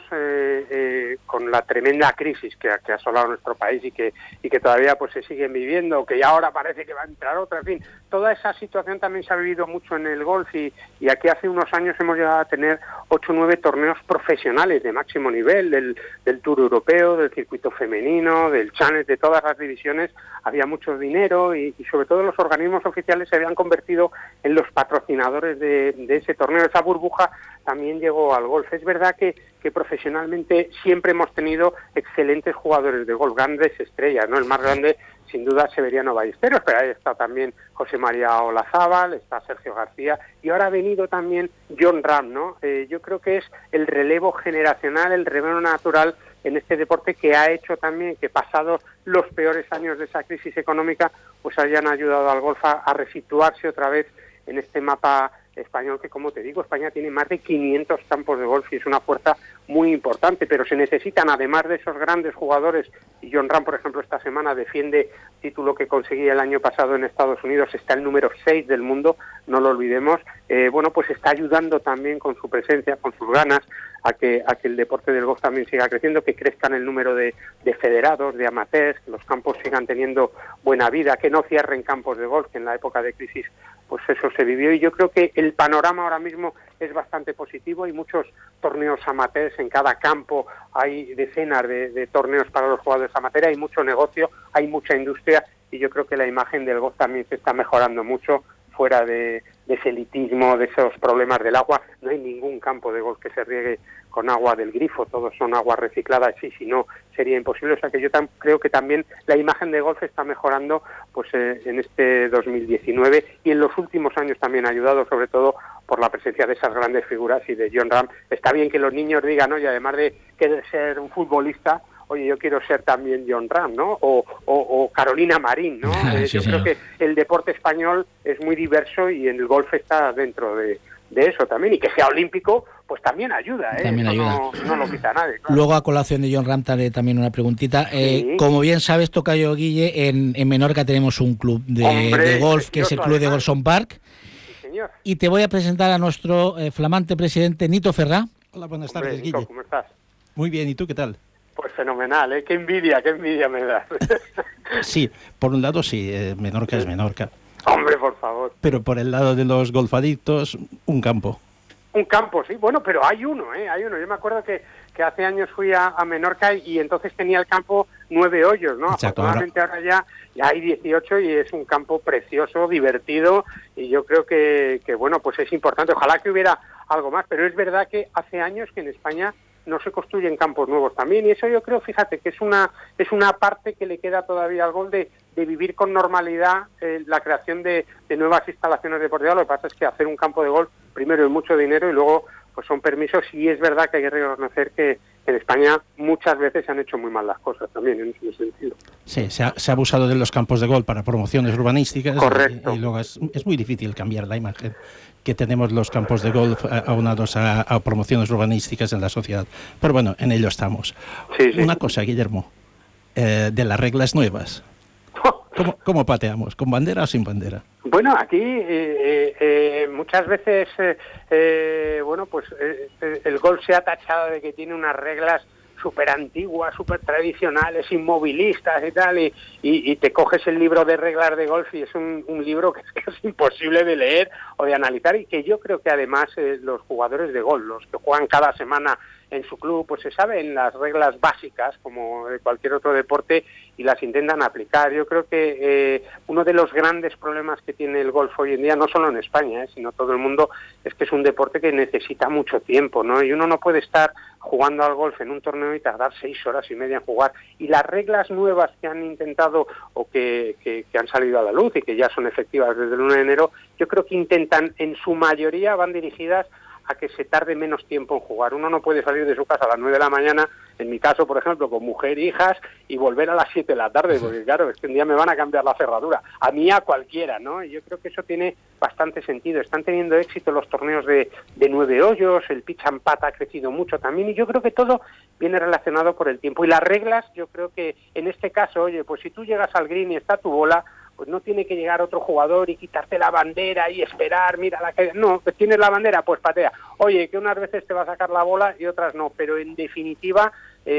con la tremenda crisis que ha asolado nuestro país y que todavía pues se siguen viviendo, que ya ahora parece que va a entrar otra, en fin. Toda esa situación también se ha vivido mucho en el golf y aquí hace unos años hemos llegado a tener 8 o 9 torneos profesionales de máximo nivel, del Tour Europeo, del circuito femenino, del Challenge, de todas las divisiones. Había mucho dinero y sobre todo los organismos oficiales se habían convertido en los patrocinadores de ese torneo. Esa burbuja también llegó al golf. Es verdad que profesionalmente siempre hemos tenido excelentes jugadores de golf, grandes estrellas, ¿no? El más grande, sin duda, Severiano Ballesteros, pero ahí está también José María Olazábal, está Sergio García, y ahora ha venido también Jon Rahm, ¿no? Yo creo que es el relevo generacional, el relevo natural en este deporte que ha hecho también que pasados los peores años de esa crisis económica, pues hayan ayudado al golf a resituarse otra vez en este mapa español, que como te digo, España tiene más de 500 campos de golf y es una fuerza muy importante, pero se necesitan, además de esos grandes jugadores, y Jon Rahm, por ejemplo, esta semana defiende título que conseguía el año pasado en Estados Unidos, está el número 6 del mundo, no lo olvidemos, pues está ayudando también con su presencia, con sus ganas, a que el deporte del golf también siga creciendo, que crezcan el número de federados, de amateurs, que los campos sigan teniendo buena vida, que no cierren campos de golf, que en la época de crisis pues eso se vivió, y yo creo que el panorama ahora mismo es bastante positivo. Hay muchos torneos amateurs en cada campo, hay decenas de torneos para los jugadores amateurs, hay mucho negocio, hay mucha industria, y yo creo que la imagen del golf también se está mejorando mucho, fuera de ese elitismo, de esos problemas del agua. No hay ningún campo de golf que se riegue con agua del grifo, todos son aguas recicladas, y si no sería imposible. O sea que yo creo que también la imagen de golf está mejorando pues en este 2019, y en los últimos años también ha ayudado, sobre todo por la presencia de esas grandes figuras y de Jon Rahm. Está bien que los niños digan, oye, además de querer ser un futbolista, oye, yo quiero ser también Jon Rahm, ¿no? O Carolina Marín, ¿no? Sí, yo creo que el deporte español es muy diverso y en el golf está dentro de eso también, y que sea olímpico, pues también ayuda, ¿eh? También ayuda. No lo quita nadie, claro. Luego, a colación de Jon Rahm, también una preguntita. Como bien sabes, tocayo Guille, en Menorca tenemos un club de golf, que es el Club de Golson Park. Sí, señor. Y te voy a presentar a nuestro flamante presidente, Nito Ferrá. Hola, buenas tardes, Nico, Guille. ¿cómo estás? Muy bien, ¿y tú qué tal? Pues fenomenal, ¿eh? Qué envidia me das. Sí, por un lado sí, Menorca es Menorca. Hombre, por favor. Pero por el lado de los golfadictos, un campo. Un campo, sí, bueno, pero hay uno. Yo me acuerdo que hace años fui a Menorca y entonces tenía el campo 9 hoyos, ¿no? Exacto, afortunadamente ahora ya hay 18 y es un campo precioso, divertido, y yo creo que bueno, pues es importante. Ojalá que hubiera algo más, pero es verdad que hace años que en España no se construyen campos nuevos también, y eso yo creo, fíjate, que es una parte que le queda todavía al golf de vivir con normalidad la creación de nuevas instalaciones deportivas. Lo que pasa es que hacer un campo de golf, primero, es mucho dinero, y luego pues son permisos, y es verdad que hay que reconocer que en España muchas veces se han hecho muy mal las cosas también en ese sentido. Sí, se ha abusado de los campos de golf para promociones urbanísticas. Correcto. Y luego es muy difícil cambiar la imagen que tenemos los campos de golf aunados a promociones urbanísticas en la sociedad. Pero bueno, en ello estamos. Sí. Una cosa, Guillermo, de las reglas nuevas. ¿Cómo pateamos? ¿Con bandera o sin bandera? Bueno, aquí muchas veces el golf se ha tachado de que tiene unas reglas súper antiguas, súper tradicionales, inmovilistas y tal, y te coges el libro de reglas de golf y es un libro que es imposible de leer o de analizar, y que yo creo que además los jugadores de golf, los que juegan cada semana en su club, pues se saben las reglas básicas como de cualquier otro deporte y las intentan aplicar. Yo creo que uno de los grandes problemas que tiene el golf hoy en día, no solo en España, sino todo el mundo, es que es un deporte que necesita mucho tiempo, ¿no? Y uno no puede estar jugando al golf en un torneo y tardar 6 horas y media en jugar. Y las reglas nuevas que han intentado o que han salido a la luz y que ya son efectivas desde el 1 de enero, yo creo que intentan, en su mayoría, van dirigidas a que se tarde menos tiempo en jugar. Uno no puede salir de su casa a las 9 de la mañana, en mi caso, por ejemplo, con mujer e hijas, y volver a las 7 de la tarde, porque claro, es que un día me van a cambiar la cerradura, a mí, a cualquiera, ¿no? Y yo creo que eso tiene bastante sentido. Están teniendo éxito los torneos de 9 hoyos, el pitch and putt ha crecido mucho también, y yo creo que todo viene relacionado por el tiempo. Y las reglas, yo creo que en este caso, oye, pues si tú llegas al green y está tu bola, pues no tiene que llegar otro jugador y quitarte la bandera y esperar, mira la que... No, pues tienes la bandera, pues patea. Oye, que unas veces te va a sacar la bola y otras no, pero en definitiva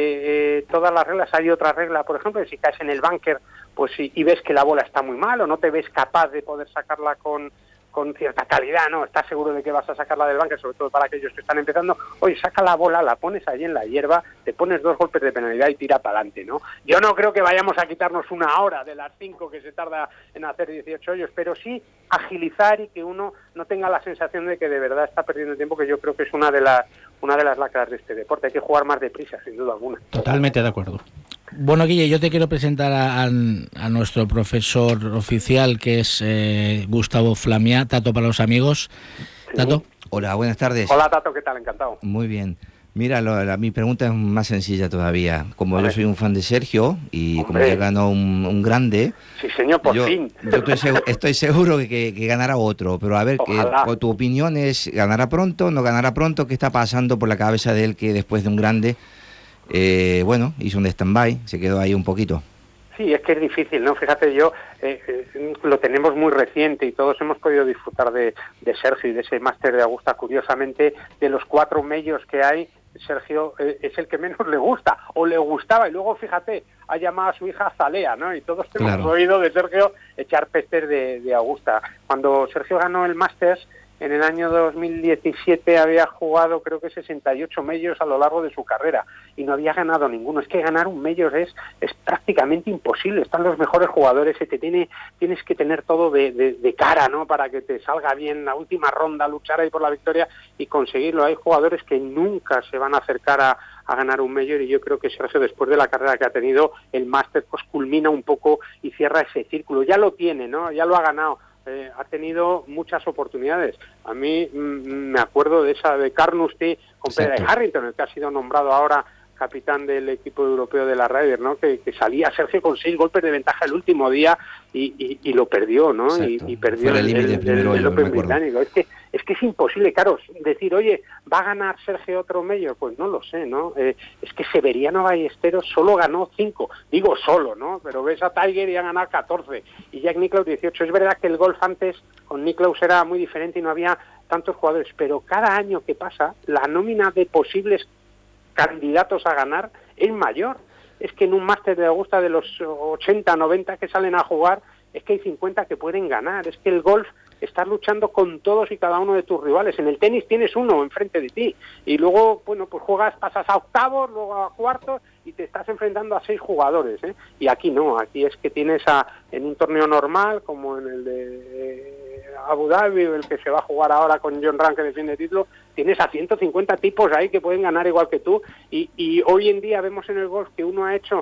todas las reglas, hay otra regla, por ejemplo, si caes en el bunker pues y ves que la bola está muy mal o no te ves capaz de poder sacarla con cierta calidad, ¿no? Estás seguro de que vas a sacarla del bunker, sobre todo para aquellos que están empezando. Oye, saca la bola, la pones ahí en la hierba, te pones 2 golpes de penalidad y tira para adelante, ¿no? Yo no creo que vayamos a quitarnos 1 hora de las 5 que se tarda en hacer 18 hoyos, pero sí agilizar y que uno no tenga la sensación de que de verdad está perdiendo tiempo, que yo creo que es una de las lacras de este deporte. Hay que jugar más deprisa, sin duda alguna. Totalmente de acuerdo. Bueno, Guille, yo te quiero presentar a nuestro profesor oficial, que es Gustavo Flamià, Tato para los amigos. Tato. Hola, buenas tardes. Hola, Tato, ¿qué tal? Encantado. Muy bien. Mira, mi pregunta es más sencilla todavía. Como yo soy un fan de Sergio y como ya ganó un grande... Sí, señor, por fin. Yo estoy seguro que ganará otro, pero a ver, tu opinión es, ¿ganará pronto, no ganará pronto? ¿Qué está pasando por la cabeza de él que después de un grande... hizo un stand-by, se quedó ahí un poquito? Sí, es que es difícil, ¿no? Fíjate, yo lo tenemos muy reciente y todos hemos podido disfrutar de Sergio y de ese máster de Augusta. Curiosamente, de los 4 majors que hay, Sergio es el que menos le gusta, o le gustaba, y luego, fíjate, ha llamado a su hija Zalea, ¿no? Y todos hemos oído de Sergio echar pestes de Augusta. Cuando Sergio ganó el Masters, en el año 2017 había jugado creo que 68 majors a lo largo de su carrera y no había ganado ninguno. Es que ganar un major es prácticamente imposible. Están los mejores jugadores y tienes que tener todo de cara, ¿no? Para que te salga bien la última ronda, luchar ahí por la victoria y conseguirlo. Hay jugadores que nunca se van a acercar a ganar un major, y yo creo que Sergio, después de la carrera que ha tenido, el máster pues culmina un poco y cierra ese círculo. Ya lo tiene, ¿no? Ya lo ha ganado. Ha tenido muchas oportunidades. A mí me acuerdo de esa de Carnoustie con Peter Harrington, el que ha sido nombrado ahora capitán del equipo europeo de la Ryder, ¿no? Que salía Sergio con 6 golpes de ventaja el último día y lo perdió, ¿no? Y perdió el Open británico. Es que es imposible, claro, decir, oye, ¿va a ganar Sergio otro major? Pues no lo sé, ¿no? Es que Severiano Ballesteros solo ganó 5, digo solo, ¿no? Pero ves a Tiger y ha ganado 14, y Jack Nicklaus 18. Es verdad que el golf antes con Nicklaus era muy diferente y no había tantos jugadores, pero cada año que pasa, la nómina de posibles candidatos a ganar es mayor. Es que en un máster de Augusta, de los 80, 90 que salen a jugar, es que hay 50 que pueden ganar. Es que el golf, estás luchando con todos y cada uno de tus rivales. En el tenis tienes uno enfrente de ti y luego, bueno, pues pasas a octavos, luego a cuartos y te estás enfrentando a 6 jugadores, ¿eh? Y aquí no, aquí es que tienes en un torneo normal, como en el de Abu Dhabi, el que se va a jugar ahora con John Ram, que defiende el título, tienes a 150 tipos ahí que pueden ganar igual que tú, y hoy en día vemos en el golf que uno ha hecho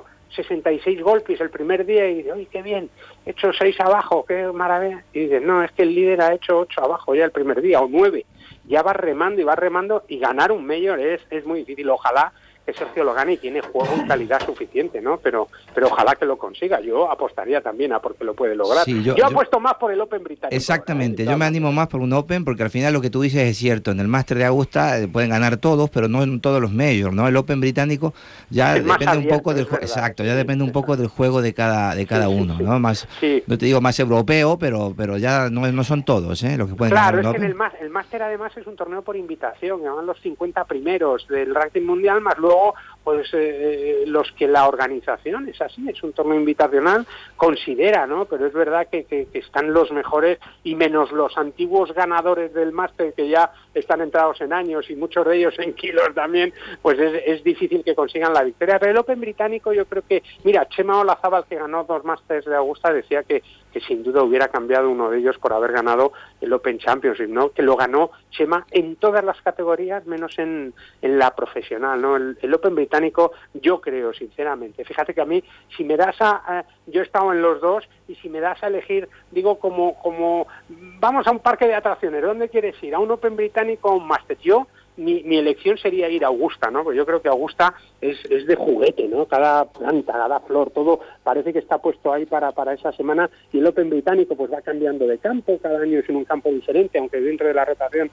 66 golpes el primer día y dice, ¡ay, qué bien! He hecho 6 abajo, qué maravilla. Y dices, no, es que el líder ha hecho 8 abajo ya el primer día, o 9. Ya va remando y ganar un major es muy difícil. Ojalá Sergio lo gane y tiene juego y calidad suficiente, ¿no? Pero ojalá que lo consiga. Yo apostaría también a porque lo puede lograr. Sí, yo apuesto más por el Open británico. Exactamente, yo me animo más por un Open porque al final lo que tú dices es cierto. En el Máster de Augusta pueden ganar todos, pero no en todos los majors, ¿no? El Open británico ya depende un poco del juego. Exacto, ya depende un poco del juego de cada uno, ¿no? Más, no te digo más europeo, pero ya no son todos, los que pueden ganar. Claro, es que el Máster además es un torneo por invitación, que van los 50 primeros del ranking mundial, más luego pues los que la organización, es así, es un torneo invitacional, considera, ¿no? Pero es verdad que están los mejores y menos los antiguos ganadores del Máster que ya están entrados en años y muchos de ellos en kilos también, pues es difícil que consigan la victoria. Pero el Open británico yo creo que, mira, Chema Olazábal, que ganó 2 Masters de Augusta, decía que sin duda hubiera cambiado uno de ellos por haber ganado el Open Championship, ¿no? Que lo ganó Chema en todas las categorías menos en la profesional, ¿no? El Open británico, yo creo sinceramente, fíjate que a mí, si me das yo he estado en los dos, y si me das a elegir, digo, como vamos a un parque de atracciones, ¿dónde quieres ir? ¿A un Open británico o a un Masters? Yo mi elección sería ir a Augusta, ¿no? Porque yo creo que Augusta es de juguete, ¿no? Cada planta, cada flor, todo parece que está puesto ahí para esa semana, y el Open británico pues va cambiando de campo, cada año es en un campo diferente, aunque dentro de la rotación,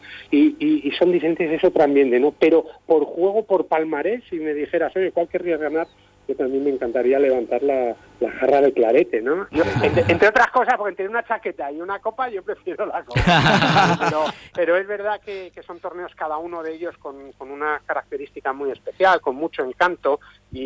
y son diferentes, es otro ambiente, ¿no? Pero por juego, por palmarés, si me dijeras, oye, ¿cuál querrías ganar? Yo también me encantaría levantar la jarra de clarete, ¿no? Yo, entre otras cosas, porque entre una chaqueta y una copa, yo prefiero la copa. Pero es verdad que son torneos cada uno de ellos con una característica muy especial, con mucho encanto,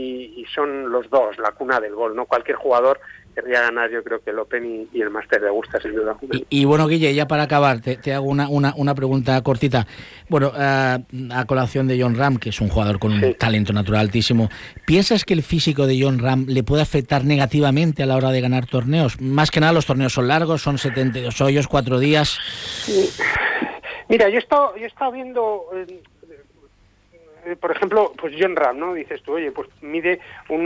y son los dos la cuna del gol, ¿no? Cualquier jugador querría ganar, yo creo que el Open y el Máster de Augusta, sin duda. Y bueno, Guille, ya para acabar, te hago una pregunta cortita. Bueno, a colación de Jon Rahm, que es un jugador con un talento natural altísimo, ¿piensas que el físico de Jon Rahm le puede afectar negativamente a la hora de ganar torneos? Más que nada los torneos son largos, son 72 hoyos, 4 días. Mira, yo he estado viendo... por ejemplo, pues Jon Rahm, ¿no? Dices tú, oye, pues mide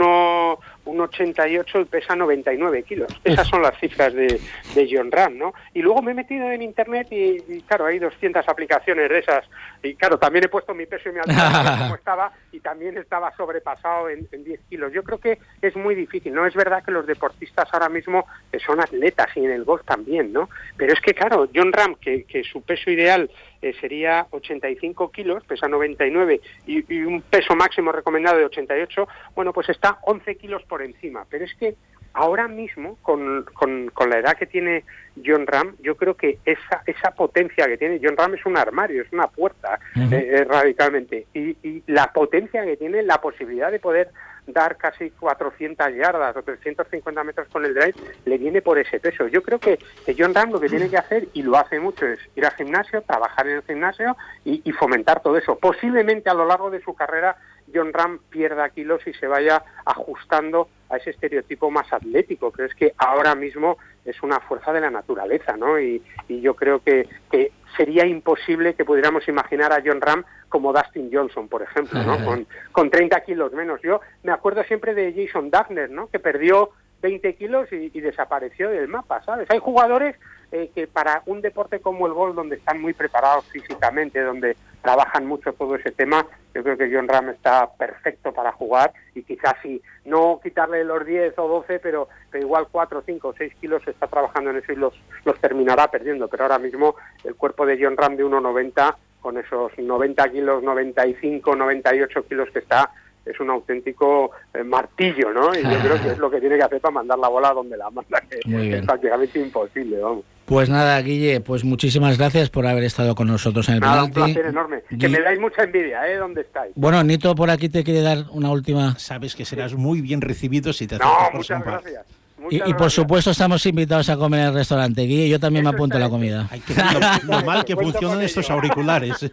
1,88 y pesa 99 kilos. Esas son las cifras de Jon Rahm, ¿no? Y luego me he metido en internet y claro, hay 200 aplicaciones de esas. Y claro, también he puesto mi peso y mi altura como estaba, y también estaba sobrepasado en 10 kilos. Yo creo que es muy difícil, ¿no? Es verdad que los deportistas ahora mismo son atletas, y en el golf también, ¿no? Pero es que, claro, Jon Rahm, que su peso ideal sería 85 kilos, pesa 99, y un peso máximo recomendado de 88, bueno, pues está 11 kilos por encima. Pero es que ahora mismo, con la edad que tiene Jon Rahm, yo creo que esa potencia que tiene Jon Rahm es un armario, es una puerta, radicalmente. Y la potencia que tiene, la posibilidad de poder dar casi 400 yardas o 350 metros con el drive, le viene por ese peso. Yo creo que Jon Rahm lo que tiene que hacer, y lo hace mucho, es ir al gimnasio, trabajar en el gimnasio y fomentar todo eso. Posiblemente a lo largo de su carrera Jon Rahm pierda kilos y se vaya ajustando a ese estereotipo más atlético, pero es que ahora mismo es una fuerza de la naturaleza, ¿no? Y yo creo que sería imposible que pudiéramos imaginar a Jon Rahm como Dustin Johnson, por ejemplo, ¿no? Con 30 kilos menos. Yo me acuerdo siempre de Jason Dagner, ¿no? Que perdió 20 kilos y desapareció del mapa, ¿sabes? Hay jugadores que para un deporte como el golf, donde están muy preparados físicamente, donde trabajan mucho todo ese tema, yo creo que Jon Rahm está perfecto para jugar, y quizás sí, no quitarle los 10 o 12, pero igual 4, 5, 6 kilos está trabajando en eso y los terminará perdiendo. Pero ahora mismo el cuerpo de Jon Rahm de 1,90, con esos 90 kilos, 95, 98 kilos que está, es un auténtico martillo, ¿no? Y yo creo que es lo que tiene que hacer para mandar la bola donde la manda, que es prácticamente imposible, vamos. Pues nada, Guille, pues muchísimas gracias por haber estado con nosotros en el penalti. Un placer enorme. Que me dais mucha envidia, ¿dónde estáis? Bueno, Nito por aquí te quiere dar una última... Sabes que serás muy bien recibido si te acercas por muchas gracias. Y por supuesto estamos invitados a comer en el restaurante, Guille. Yo también me apunto a la comida. Lo mal que funcionan estos auriculares.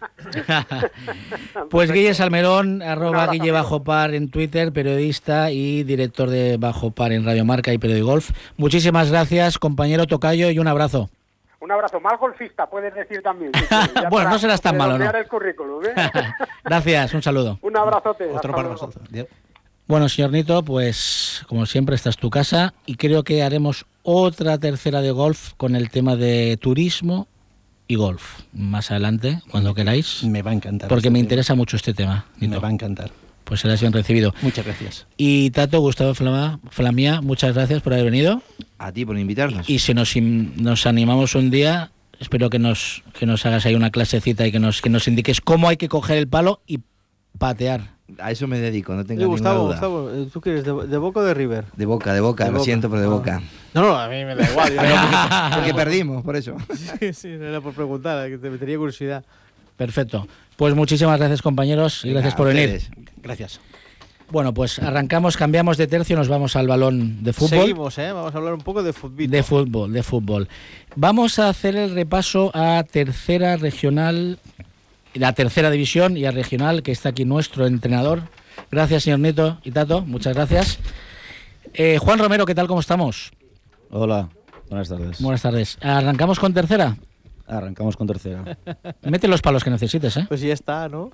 Pues Guille Salmerón, @Guille_Par en Twitter, periodista y director de Bajo Par en Radio Marca y Periódico Golf. Muchísimas gracias, compañero tocayo, y un abrazo. Un abrazo. Mal golfista, puedes decir también. Bueno, no serás tan malo, ¿no? El currículum, Gracias, un saludo. Un abrazote. Otro para vosotros. Bueno, señor Nito, pues como siempre esta es tu casa, y creo que haremos otra tercera de golf con el tema de turismo y golf más adelante, cuando queráis. Me va a encantar. Porque me interesa mucho este tema, Nito. Me va a encantar. Pues serás bien recibido. Muchas gracias. Y Tato, Gustavo Flamía, muchas gracias por haber venido. A ti por invitarnos. Y si nos animamos un día, espero que nos hagas ahí una clasecita y que nos indiques cómo hay que coger el palo y patear. A eso me dedico, no tengo ninguna duda. Gustavo, ¿tú qué eres? ¿De Boca o de River? De Boca, lo siento, pero de Boca. No, a mí me da igual. Porque perdimos, por eso. Sí, era por preguntar, que te tenía curiosidad. Perfecto. Pues muchísimas gracias, compañeros, y gracias por venir. Gracias. Bueno, pues arrancamos, cambiamos de tercio, nos vamos al balón de fútbol. Seguimos, vamos a hablar un poco de fútbol. De fútbol. Vamos a hacer el repaso a tercera regional, la tercera división y a regional, que está aquí nuestro entrenador. Gracias, señor Nieto y Tato, muchas gracias. Juan Romero, ¿qué tal? ¿Cómo estamos? Hola, buenas tardes. Buenas tardes. ¿Arrancamos con tercera? Arrancamos con tercera. Mete los palos que necesites, ¿eh? Pues ya está, ¿no?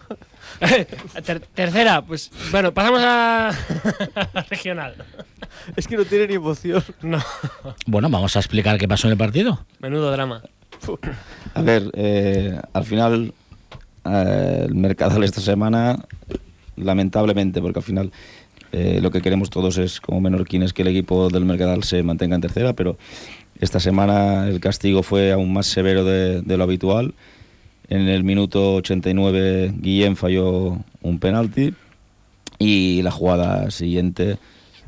Tercera, pues bueno, pasamos a regional. Es que no tiene ni emoción. No. Bueno, vamos a explicar qué pasó en el partido. Menudo drama. A ver, al final el Mercadal esta semana, lamentablemente, porque al final lo que queremos todos es, como menorquines, que el equipo del Mercadal se mantenga en tercera, pero esta semana el castigo fue aún más severo de lo habitual. En el minuto 89 Guillén falló un penalti y la jugada siguiente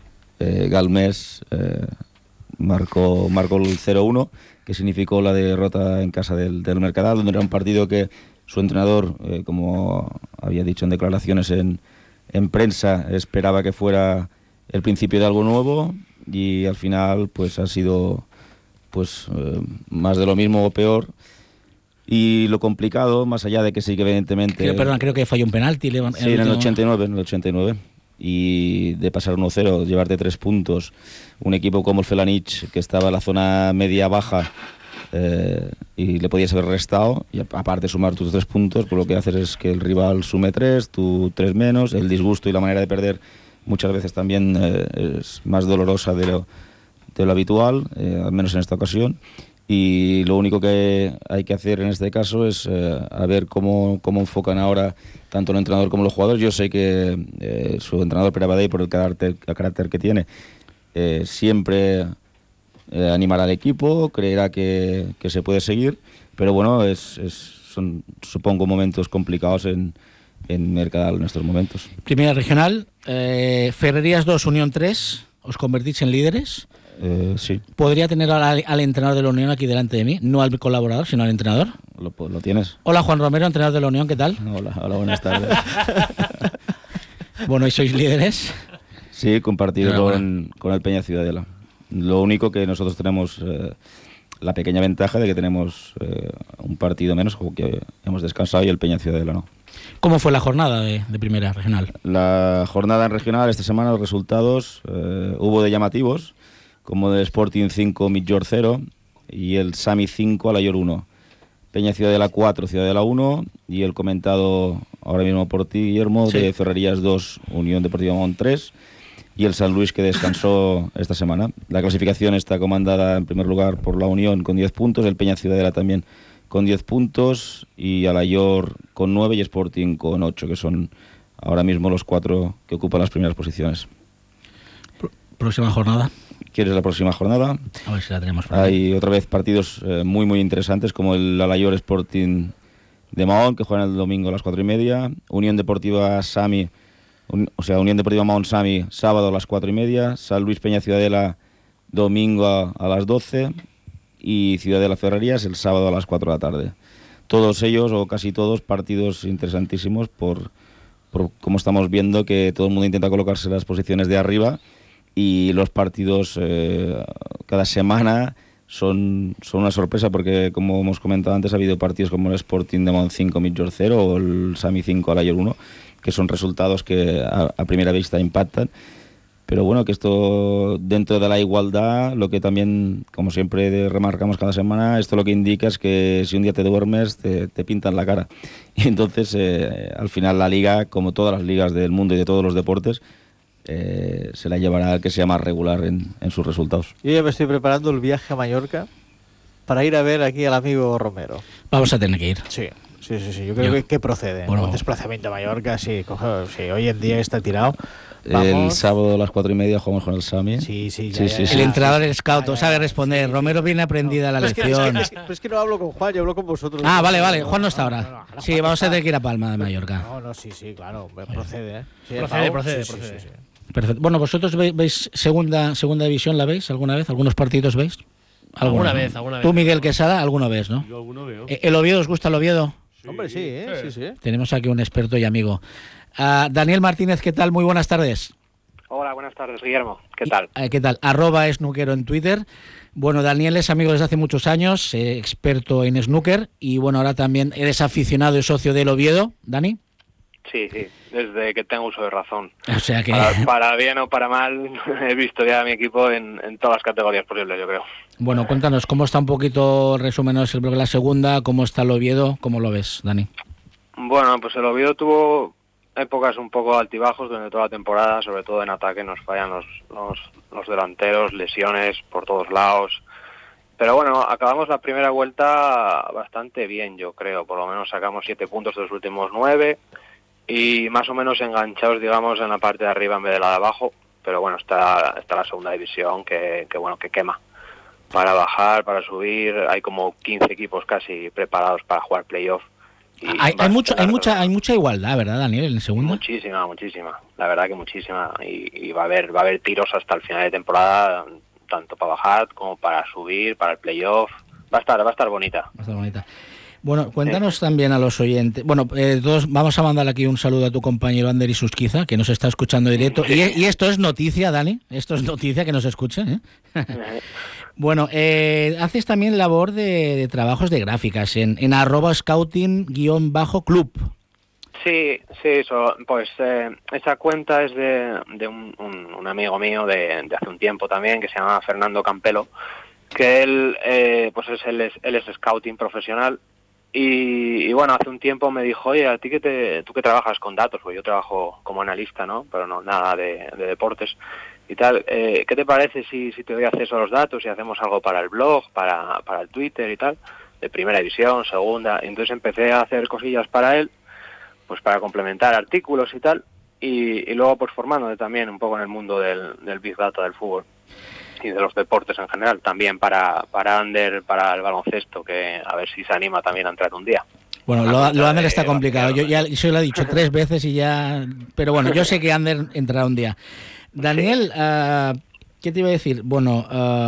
Galmés marcó el 0-1, que significó la derrota en casa del Mercadal, donde era un partido que su entrenador, como había dicho en declaraciones en prensa, esperaba que fuera el principio de algo nuevo, y al final pues ha sido más de lo mismo o peor. Y lo complicado, más allá de que sí que evidentemente... Creo que falló un penalti. Sí, en el 89. Y de pasar 1-0, llevarte 3 puntos, un equipo como el Felanich, que estaba en la zona media-baja, y le podías haber restado, y aparte de sumar tus 3 puntos, pues lo que haces es que el rival sume 3, tú 3 menos. El disgusto y la manera de perder muchas veces también es más dolorosa de lo habitual, al menos en esta ocasión. Y lo único que hay que hacer en este caso es a ver cómo enfocan ahora tanto el entrenador como los jugadores. Yo sé que su entrenador, Pere Badell, por el carácter que tiene, siempre animará al equipo, creerá que se puede seguir, pero bueno, son, supongo, momentos complicados en Mercadal en estos momentos. Primera regional, Ferrerías 2, Unión 3, ¿os convertís en líderes? Sí. ¿Podría tener al entrenador de la Unión aquí delante de mí? No al colaborador, sino al entrenador. Lo tienes. Hola, Juan Romero, entrenador de la Unión, ¿qué tal? Hola, buenas tardes. Bueno, ¿y sois líderes? Sí, compartido con el Peña Ciudadela. Lo único que nosotros tenemos la pequeña ventaja de que tenemos un partido menos, que hemos descansado, y el Peña Ciudadela no. ¿Cómo fue la jornada de primera regional? La jornada en regional esta semana, los resultados hubo de llamativos, como del Sporting 5, Midjor 0, y el Sami 5, Alayor 1. Peña Ciudadela 4, Ciudadela 1, y el comentado ahora mismo por ti, Guillermo, sí, de Ferrerías 2, Unión Deportiva Mahón 3, y el San Luis, que descansó esta semana. La clasificación está comandada en primer lugar por la Unión con 10 puntos, el Peña Ciudadela también con 10 puntos, y Alayor con 9 y Sporting con 8, que son ahora mismo los 4 que ocupan las primeras posiciones. Próxima jornada. ¿Quieres la próxima jornada? A ver si la tenemos. Hay otra vez partidos muy muy interesantes, como el Alayor Sporting de Mahón, que juegan el domingo a las 4:30. Unión Deportiva Sami, Unión Deportiva Mahón Sami, sábado a las 4:30. San Luis Peña Ciudadela, domingo a las 12. Y Ciudadela Ferrerías el sábado a las 4 de la tarde. Todos ellos, o casi todos, partidos interesantísimos por como estamos viendo que todo el mundo intenta colocarse en las posiciones de arriba, y los partidos cada semana son una sorpresa, porque, como hemos comentado antes, ha habido partidos como el Sporting de Mahón 5, Midjor 0, o el Sami 5, Alayor 1, que son resultados que a primera vista impactan. Pero bueno, que esto, dentro de la igualdad, lo que también, como siempre remarcamos cada semana, esto lo que indica es que si un día te duermes, te pintan la cara. Y entonces, al final, la liga, como todas las ligas del mundo y de todos los deportes, se la llevará al que sea más regular en sus resultados. Yo ya me estoy preparando el viaje a Mallorca para ir a ver aquí al amigo Romero. Vamos a tener que ir. Sí. Sí. Yo creo que procede. Bueno. Un desplazamiento a Mallorca, sí. Hoy en día está tirado. El sábado a las 4:30 jugamos con el Sami. Sí. El entrenador del scout sabe responder. Romero viene aprendida la lección. Es que no hablo con Juan, yo hablo con vosotros. Ah, vale. Juan no está ahora. Sí, vamos a tener que ir a Palma de Mallorca. No, sí, claro. Procede, ¿eh? Sí, Procede. Sí. Perfecto. Bueno, ¿vosotros veis segunda división? ¿La veis alguna vez? ¿Algunos partidos veis? Alguna vez. Tú, Miguel Quesada, alguno ves, ¿no? Yo alguno veo. ¿El Oviedo os gusta el Oviedo? Hombre, sí. Tenemos aquí un experto y amigo. Daniel Martínez, ¿qué tal? Muy buenas tardes. Hola, buenas tardes, Guillermo. ¿Qué tal? ¿Qué tal? @snooker en Twitter. Bueno, Daniel es amigo desde hace muchos años, experto en snooker, y bueno, ahora también eres aficionado y socio del Oviedo, ¿Dani? Sí, desde que tengo uso de razón. O sea que... Para bien o para mal, he visto ya a mi equipo en todas las categorías posibles, yo creo. Bueno, cuéntanos, ¿cómo está un poquito, resúmenos el bloque de la segunda? ¿Cómo está el Oviedo? ¿Cómo lo ves, Dani? Bueno, pues el Oviedo tuvo épocas un poco altibajos durante toda la temporada, sobre todo en ataque nos fallan los delanteros, lesiones por todos lados. Pero bueno, acabamos la primera vuelta bastante bien, yo creo. Por lo menos sacamos 7 puntos de los últimos 9 y más o menos enganchados, digamos, en la parte de arriba en vez de la de abajo. Pero bueno, está la segunda división que quema. Para bajar, para subir, hay como 15 equipos casi preparados para jugar playoff. Hay mucha igualdad, ¿verdad, Daniel, en el segundo? Muchísima. La verdad que muchísima. Y va a haber tiros hasta el final de temporada, tanto para bajar como para subir, para el playoff. Va a estar bonita. Va a estar bonita. Bueno, cuéntanos también a los oyentes. Bueno, todos vamos a mandar aquí un saludo a tu compañero Ander Isusquiza, que nos está escuchando directo. Y esto es noticia, Dani. Esto es noticia que nos escuchen, ¿eh? Bueno, haces también labor de trabajos de gráficas en @scouting_club. Sí, eso. Pues esa cuenta es de un amigo mío de hace un tiempo también, que se llama Fernando Campelo, que él es scouting profesional. Y bueno, hace un tiempo me dijo, oye, ¿a ti tú que trabajas con datos? Pues yo trabajo como analista, ¿no? Pero no nada de deportes y tal. ¿Qué te parece si te doy acceso a los datos y hacemos algo para el blog, para el Twitter y tal? De primera división, segunda. Y entonces empecé a hacer cosillas para él, pues para complementar artículos y tal. Y luego pues formándome también un poco en el mundo del Big Data del fútbol y de los deportes en general, también para Ander, para el baloncesto, que a ver si se anima también a entrar un día. Bueno, lo Ander está complicado, yo lo he dicho 3 veces y ya... Pero bueno, yo sé que Ander entrará un día. Daniel, ¿qué te iba a decir? Bueno,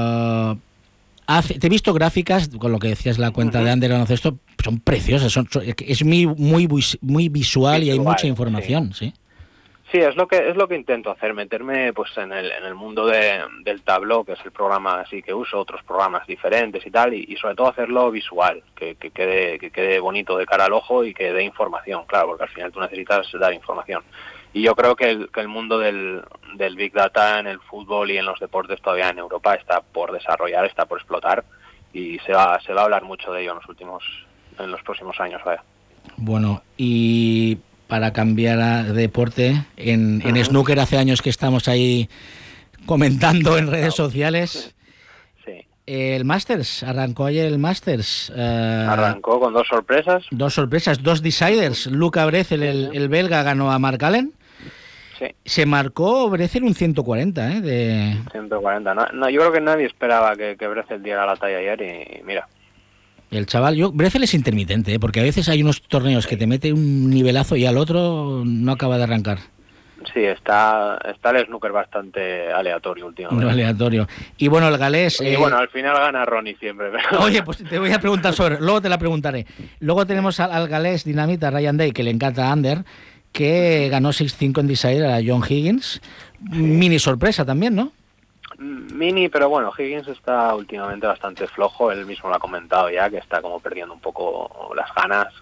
te he visto gráficas, con lo que decías la cuenta de Ander baloncesto, son preciosas, es muy visual y hay mucha información, ¿sí? Sí, es lo que intento hacer, meterme pues en el mundo del Tableau, que es el programa así que uso, otros programas diferentes y tal, y sobre todo hacerlo visual, que quede bonito de cara al ojo y que dé información, claro, porque al final tú necesitas dar información. Y yo creo que el mundo del Big Data en el fútbol y en los deportes todavía en Europa está por desarrollar, está por explotar, y se va a hablar mucho de ello en los próximos años, vaya. Bueno, y... para cambiar a deporte, en snooker hace años que estamos ahí comentando en redes sociales. Sí. El Masters, arrancó ayer el Masters. Arrancó con 2 sorpresas. 2 deciders. Luca Brecel, el belga, ganó a Mark Allen. Sí. Se marcó Brecel un 140, 140. No, yo creo que nadie esperaba que Brecel diera la talla ayer y mira. El chaval, Brecel es intermitente, porque a veces hay unos torneos que te mete un nivelazo y al otro no acaba de arrancar. Sí, está el snooker bastante aleatorio últimamente. Aleatorio. Y bueno, el galés... Y bueno, al final gana Ronnie siempre. Pero... Oye, pues te voy a preguntar luego te la preguntaré. Luego tenemos al galés dinamita Ryan Day, que le encanta a Ander, que ganó 6-5 en Decider a John Higgins. Sí. Mini sorpresa también, ¿no? Mini, pero bueno, Higgins está últimamente bastante flojo, él mismo lo ha comentado ya, que está como perdiendo un poco las ganas,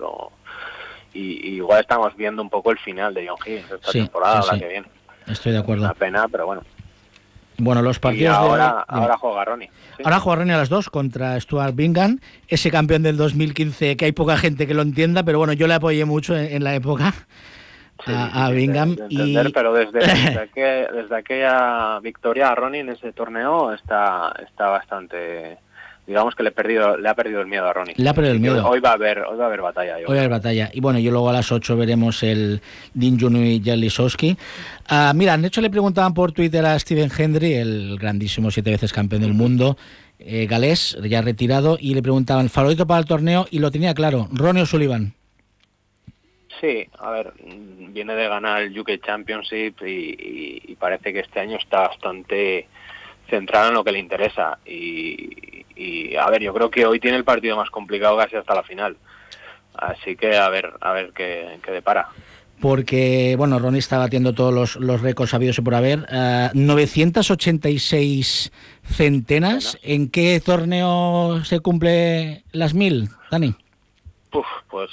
y igual estamos viendo un poco el final de John Higgins esta temporada, la que viene. Estoy de acuerdo. Una pena, pero bueno. Bueno, los partidos ahora juega Ronnie. ¿Sí? Ahora juega Ronnie a las 2 contra Stuart Bingham, ese campeón del 2015, que hay poca gente que lo entienda, pero bueno, yo le apoyé mucho en la época. A Bingham pero desde aquella victoria a Ronnie en ese torneo está bastante digamos que le ha perdido el miedo a Ronnie. Le ha perdido el miedo. Hoy va a haber batalla. Hoy va a haber batalla. Y bueno, yo luego a las 8 veremos el Dean Junui y Lisowski. Mira, de hecho le preguntaban por Twitter a Stephen Hendry, el grandísimo 7 veces campeón del mundo, galés, ya retirado, y le preguntaban favorito para el torneo y lo tenía claro, Ronnie O'Sullivan. Sí, a ver, viene de ganar el UK Championship y parece que este año está bastante centrado en lo que le interesa y a ver, yo creo que hoy tiene el partido más complicado casi hasta la final, así que a ver qué depara. Porque, bueno, Ronnie está batiendo todos los récords habidos y por haber. 986 centenas. ¿En qué torneo se cumple las 1000, Dani? Pues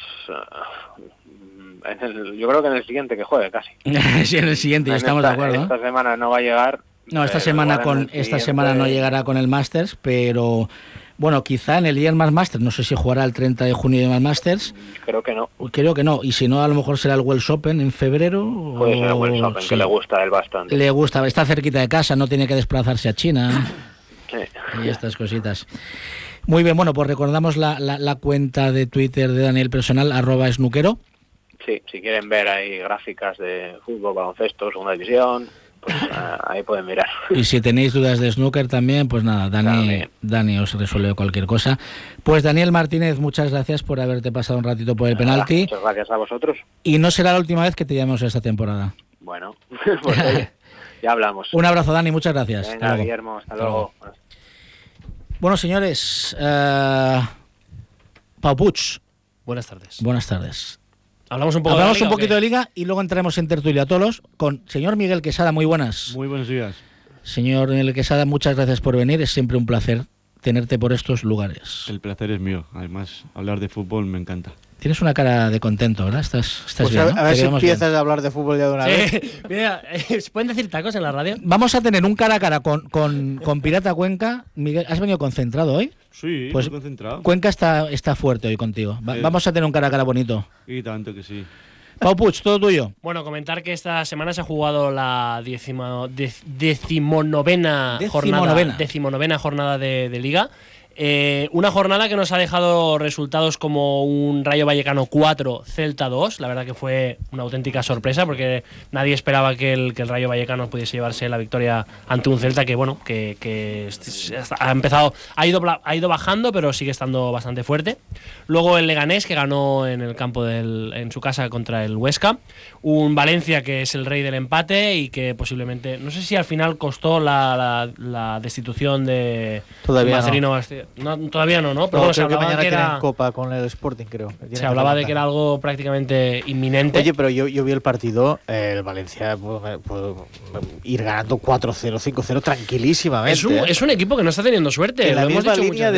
yo creo que en el siguiente que juegue casi. Sí, en el siguiente, ya estamos de acuerdo. Esta semana no va a llegar. No, esta semana no llegará con el Masters, pero bueno, quizá en el Yearmas Masters, no sé si jugará el 30 de junio de Masters. Creo que no. Creo que no, y si no, a lo mejor será el Welsh Open en febrero. Puede ser el Welsh Open, sí, que le gusta a él bastante. Le gusta, está cerquita de casa, no tiene que desplazarse a China. Sí. Y estas cositas. Muy bien, bueno, pues recordamos la cuenta de Twitter de Daniel personal, @snooquero. Sí, si quieren ver ahí gráficas de fútbol, baloncesto, segunda división, pues ahí pueden mirar. Y si tenéis dudas de snooker también, pues nada, Dani os resuelve cualquier cosa. Pues Daniel Martínez, muchas gracias por haberte pasado un ratito por el penalti. Muchas gracias a vosotros. Y no será la última vez que te llamemos esta temporada. Bueno, pues oye, ya hablamos. Un abrazo, Dani, muchas gracias. Venga, hasta Guillermo, hasta luego. Bueno, señores, Pau Puig. Buenas tardes. Buenas tardes. Hablamos un poquito de Liga y luego entraremos en tertulia todos con señor Miguel Quesada. Muy buenas. Muy buenos días. Señor Miguel Quesada, muchas gracias por venir. Es siempre un placer tenerte por estos lugares. El placer es mío. Además, hablar de fútbol me encanta. Tienes una cara de contento, ¿verdad? Estás pues bien, ¿no? A ver si empiezas a hablar de fútbol ya de una vez. Mira, ¿se pueden decir tacos en la radio? Vamos a tener un cara a cara con Pirata Cuenca. Miguel, ¿has venido concentrado hoy? Sí, pues muy concentrado. Cuenca está fuerte hoy contigo. Vamos a tener un cara a cara bonito. Y tanto que sí. Pau Puig, todo tuyo. Bueno, comentar que esta semana se ha jugado la decimonovena jornada de Liga. Una jornada que nos ha dejado resultados como un Rayo Vallecano 4, Celta 2. La verdad que fue una auténtica sorpresa porque nadie esperaba que el Rayo Vallecano pudiese llevarse la victoria ante un Celta que, bueno, que ha ido bajando, pero sigue estando bastante fuerte. Luego el Leganés, que ganó en el campo en su casa contra el Huesca. Un Valencia, que es el rey del empate y que posiblemente, no sé si al final costó la destitución de Marcelino. No, todavía no, pero bueno, se hablaba mañana que era Copa con el Sporting, creo. Se hablaba de que era algo prácticamente inminente. Oye, pero yo vi el partido, el Valencia puede ir ganando 4-0, 5-0 tranquilísimamente. Es un equipo que no está teniendo suerte. En la misma línea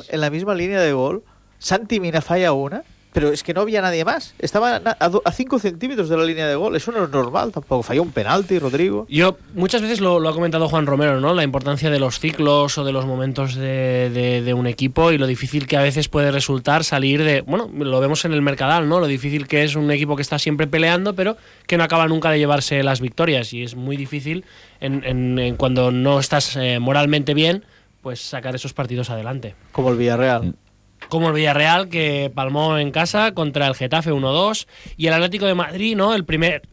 de gol, Santi Mina falla una, pero es que no había nadie más. Estaba a 5 centímetros de la línea de gol. Eso no es normal tampoco. Falló un penalti, Rodrigo. Yo muchas veces lo ha comentado Juan Romero, ¿no? La importancia de los ciclos o de los momentos de un equipo y lo difícil que a veces puede resultar salir de... Bueno, lo vemos en el Mercadal, ¿no? Lo difícil que es un equipo que está siempre peleando, pero que no acaba nunca de llevarse las victorias. Y es muy difícil en cuando no estás moralmente bien, pues sacar esos partidos adelante. Como el Villarreal. Como el Villarreal, que palmó en casa contra el Getafe 1-2, y el Atlético de Madrid, ¿no? El primer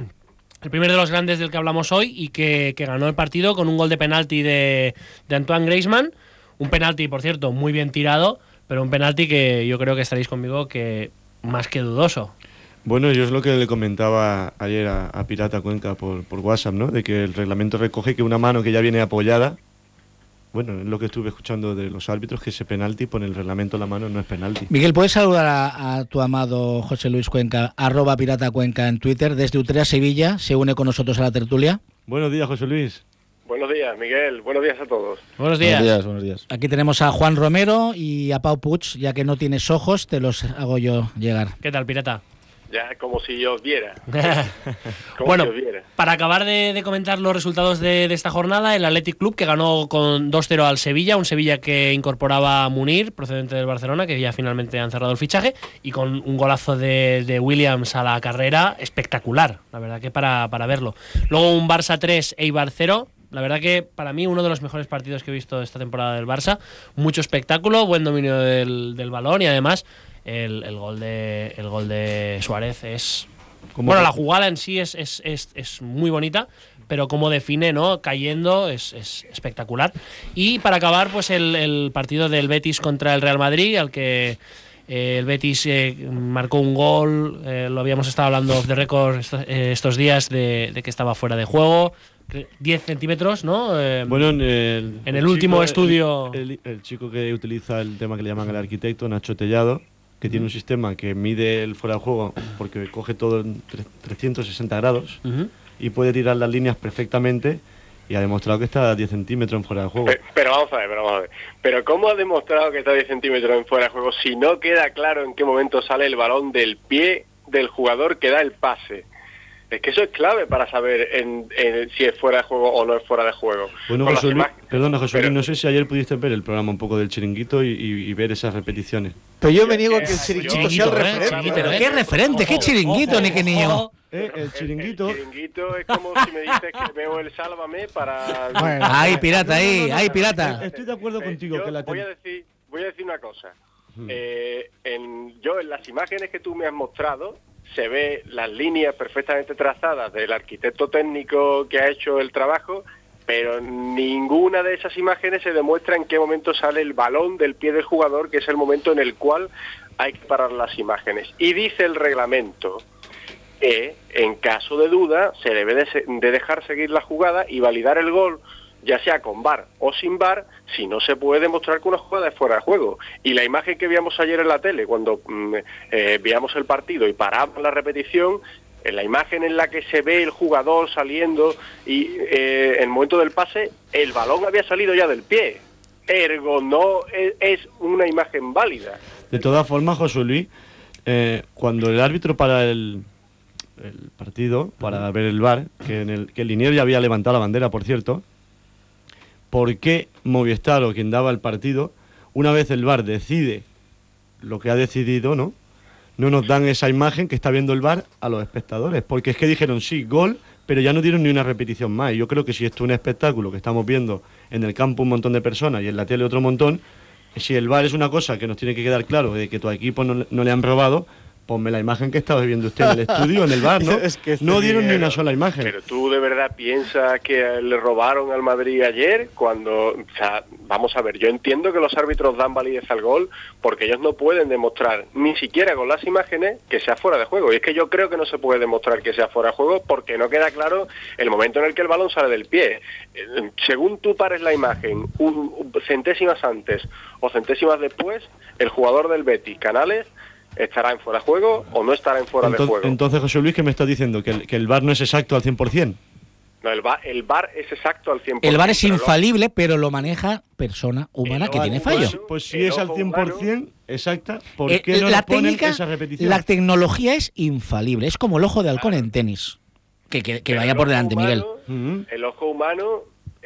de los grandes del que hablamos hoy, y que ganó el partido con un gol de penalti de Antoine Griezmann. Un penalti, por cierto, muy bien tirado, pero un penalti que yo creo que estaréis conmigo que más que dudoso. Bueno, yo es lo que le comentaba ayer a Pirata Cuenca por WhatsApp, ¿no? De que el reglamento recoge que una mano que ya viene apoyada. Bueno, es lo que estuve escuchando de los árbitros, que ese penalti, pone el reglamento en la mano, no es penalti. Miguel, ¿puedes saludar a tu amado José Luis Cuenca, @Pirata Cuenca en Twitter, desde Utrea, Sevilla? Se une con nosotros a la tertulia. Buenos días, José Luis. Buenos días, Miguel. Buenos días a todos. Buenos días. Buenos días. Aquí tenemos a Juan Romero y a Pau Puig. Ya que no tienes ojos, te los hago yo llegar. ¿Qué tal, Pirata? Ya, como si yo os viera. Bueno, para acabar de comentar los resultados de esta jornada, el Athletic Club, que ganó con 2-0 al Sevilla, un Sevilla que incorporaba a Munir, procedente del Barcelona, que ya finalmente han cerrado el fichaje, y con un golazo de Williams a la carrera espectacular, la verdad que para verlo. Luego un Barça 3, Eibar 0, la verdad que para mí uno de los mejores partidos que he visto esta temporada del Barça. Mucho espectáculo, buen dominio del balón y además el gol de Suárez es... Bueno, la jugada en sí es muy bonita, pero como define, ¿no? Cayendo es espectacular. Y para acabar, pues el partido del Betis contra el Real Madrid, al que el Betis marcó un gol, lo habíamos estado hablando off the record estos días de que estaba fuera de juego, 10 centímetros, ¿no? Bueno, en el último estudio... El chico que utiliza el tema que le llaman el arquitecto, Nacho Tellado, que tiene un sistema que mide el fuera de juego porque coge todo en 360 grados y puede tirar las líneas perfectamente, y ha demostrado que está a 10 centímetros en fuera de juego. Pero vamos a ver. Pero ¿cómo ha demostrado que está a 10 centímetros en fuera de juego si no queda claro en qué momento sale el balón del pie del jugador que da el pase? Es que eso es clave para saber si es fuera de juego o no es fuera de juego. Bueno, José Luis, no sé si ayer pudiste ver el programa un poco del Chiringuito y ver esas repeticiones. Pero yo me niego a que el Chiringuito sea el referente. Pero ¿qué referente? ¿Qué Chiringuito, ni qué niño? El Chiringuito. El Chiringuito es como si me dices que veo el Sálvame para... Bueno, ahí, pirata, ahí, pirata. Estoy de acuerdo contigo. Voy a decir una cosa. En las imágenes que tú me has mostrado, se ve las líneas perfectamente trazadas del arquitecto técnico que ha hecho el trabajo, pero ninguna de esas imágenes se demuestra en qué momento sale el balón del pie del jugador, que es el momento en el cual hay que parar las imágenes. Y dice el reglamento que en caso de duda se debe de dejar seguir la jugada y validar el gol, ya sea con VAR o sin VAR, si no se puede demostrar que una jugada es fuera de juego. Y la imagen que veíamos ayer en la tele, cuando veíamos el partido y paramos la repetición, en la imagen en la que se ve el jugador saliendo y en el momento del pase, el balón había salido ya del pie. Ergo, no es una imagen válida. De todas formas, José Luis, cuando el árbitro para el partido, para ver el VAR, que el liniero ya había levantado la bandera, por cierto, ¿por qué Movistar o quien daba el partido, una vez el VAR decide lo que ha decidido, no nos dan esa imagen que está viendo el VAR a los espectadores? Porque es que dijeron sí, gol, pero ya no dieron ni una repetición más. Y yo creo que si esto es un espectáculo que estamos viendo en el campo un montón de personas y en la tele otro montón, si el VAR es una cosa que nos tiene que quedar claro de que tu equipo no le han robado, ponme la imagen que estaba viendo usted en el estudio, en el VAR, ¿no? Es que no dieron ni una sola imagen. Pero tú de verdad piensas que le robaron al Madrid ayer cuando... O sea, vamos a ver, yo entiendo que los árbitros dan validez al gol porque ellos no pueden demostrar, ni siquiera con las imágenes, que sea fuera de juego. Y es que yo creo que no se puede demostrar que sea fuera de juego porque no queda claro el momento en el que el balón sale del pie. Según tú pares la imagen centésimas antes o centésimas después, el jugador del Betis, Canales, ¿estará en fuera de juego o no estará en fuera de juego? Entonces, José Luis, ¿qué me estás diciendo? ¿Que el VAR no es exacto al 100%? No, el VAR es exacto al 100%. El VAR es infalible, pero lo maneja persona humana que tiene fallo. Pues si es al 100% exacta, ¿por qué no le ponen esa repetición? La tecnología es infalible, es como el ojo de halcón en tenis. Que vaya por delante, Miguel. El ojo humano...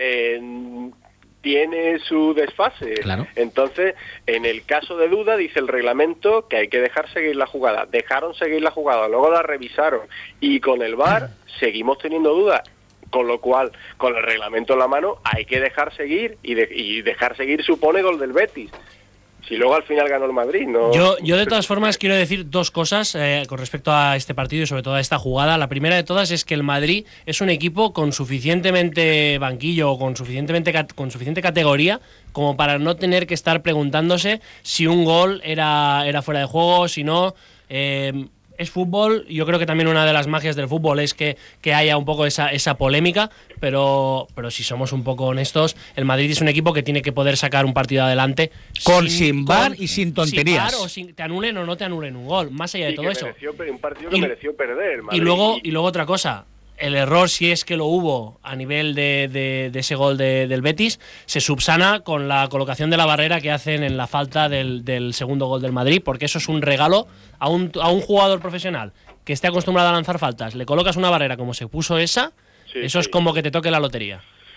tiene su desfase. Claro. Entonces, en el caso de duda, dice el reglamento que hay que dejar seguir la jugada. Dejaron seguir la jugada, luego la revisaron y con el VAR seguimos teniendo dudas. Con lo cual, con el reglamento en la mano, hay que dejar seguir y dejar seguir supone gol del Betis. Si luego al final ganó el Madrid, ¿no? Yo de todas formas quiero decir dos cosas con respecto a este partido y sobre todo a esta jugada. La primera de todas es que el Madrid es un equipo con suficientemente banquillo o con suficiente categoría como para no tener que estar preguntándose si un gol era fuera de juego, si no... Es fútbol, yo creo que también una de las magias del fútbol es que haya un poco esa polémica, pero si somos un poco honestos, el Madrid es un equipo que tiene que poder sacar un partido adelante sin VAR y sin tonterías. Sin VAR o te anulen o no te anulen un gol, más allá de todo eso. Un partido que mereció perder. Y luego otra cosa, el error, si es que lo hubo a nivel de ese gol del Betis, se subsana con la colocación de la barrera que hacen en la falta del segundo gol del Madrid, porque eso es un regalo a un jugador profesional que esté acostumbrado a lanzar faltas. Le colocas una barrera como se puso esa, eso es como que te toque la lotería.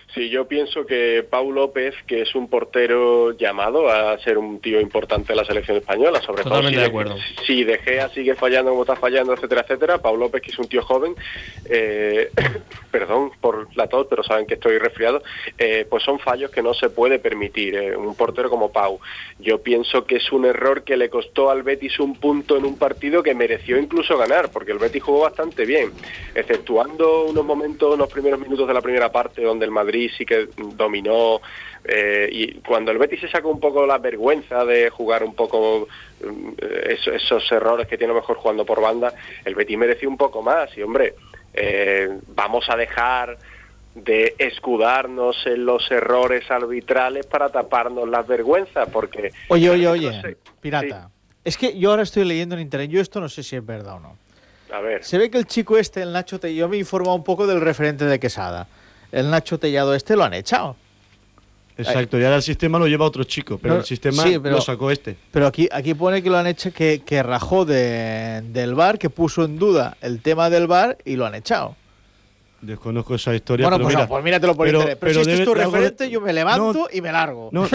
Sí, yo pienso que Pau López, que es un portero llamado a ser un tío importante en la selección española, sobre Totalmente todo de acuerdo. Si De Gea sigue fallando como está fallando, etcétera, etcétera. Pau López, que es un tío joven, perdón por la tos, pero saben que estoy resfriado, pues son fallos que no se puede permitir un portero como Pau. Yo pienso que es un error que le costó al Betis un punto en un partido que mereció incluso ganar, porque el Betis jugó bastante bien, exceptuando unos momentos, unos primeros minutos de la primera parte donde el Madrid sí que dominó, y cuando el Betis se sacó un poco la vergüenza de jugar un poco esos errores que tiene mejor jugando por banda, el Betis mereció un poco más. Y hombre, vamos a dejar de escudarnos en los errores arbitrales para taparnos las vergüenzas, porque... Oye, Pirata, sí. Es que yo ahora estoy leyendo en internet, yo esto no sé si es verdad o no. A ver. Se ve que el chico este, el Nacho Tellado, yo me he informado un poco del referente de Quesada. El Nacho Tellado este lo han echado. Exacto, y ahora el sistema lo lleva otro chico, pero el sistema lo sacó este. Pero aquí pone que lo han hecho, que rajó del VAR, que puso en duda el tema del VAR y lo han echado. Desconozco esa historia. Bueno, pero pues míratelo por internet. Pero si este es tu referente, yo me levanto y me largo. No,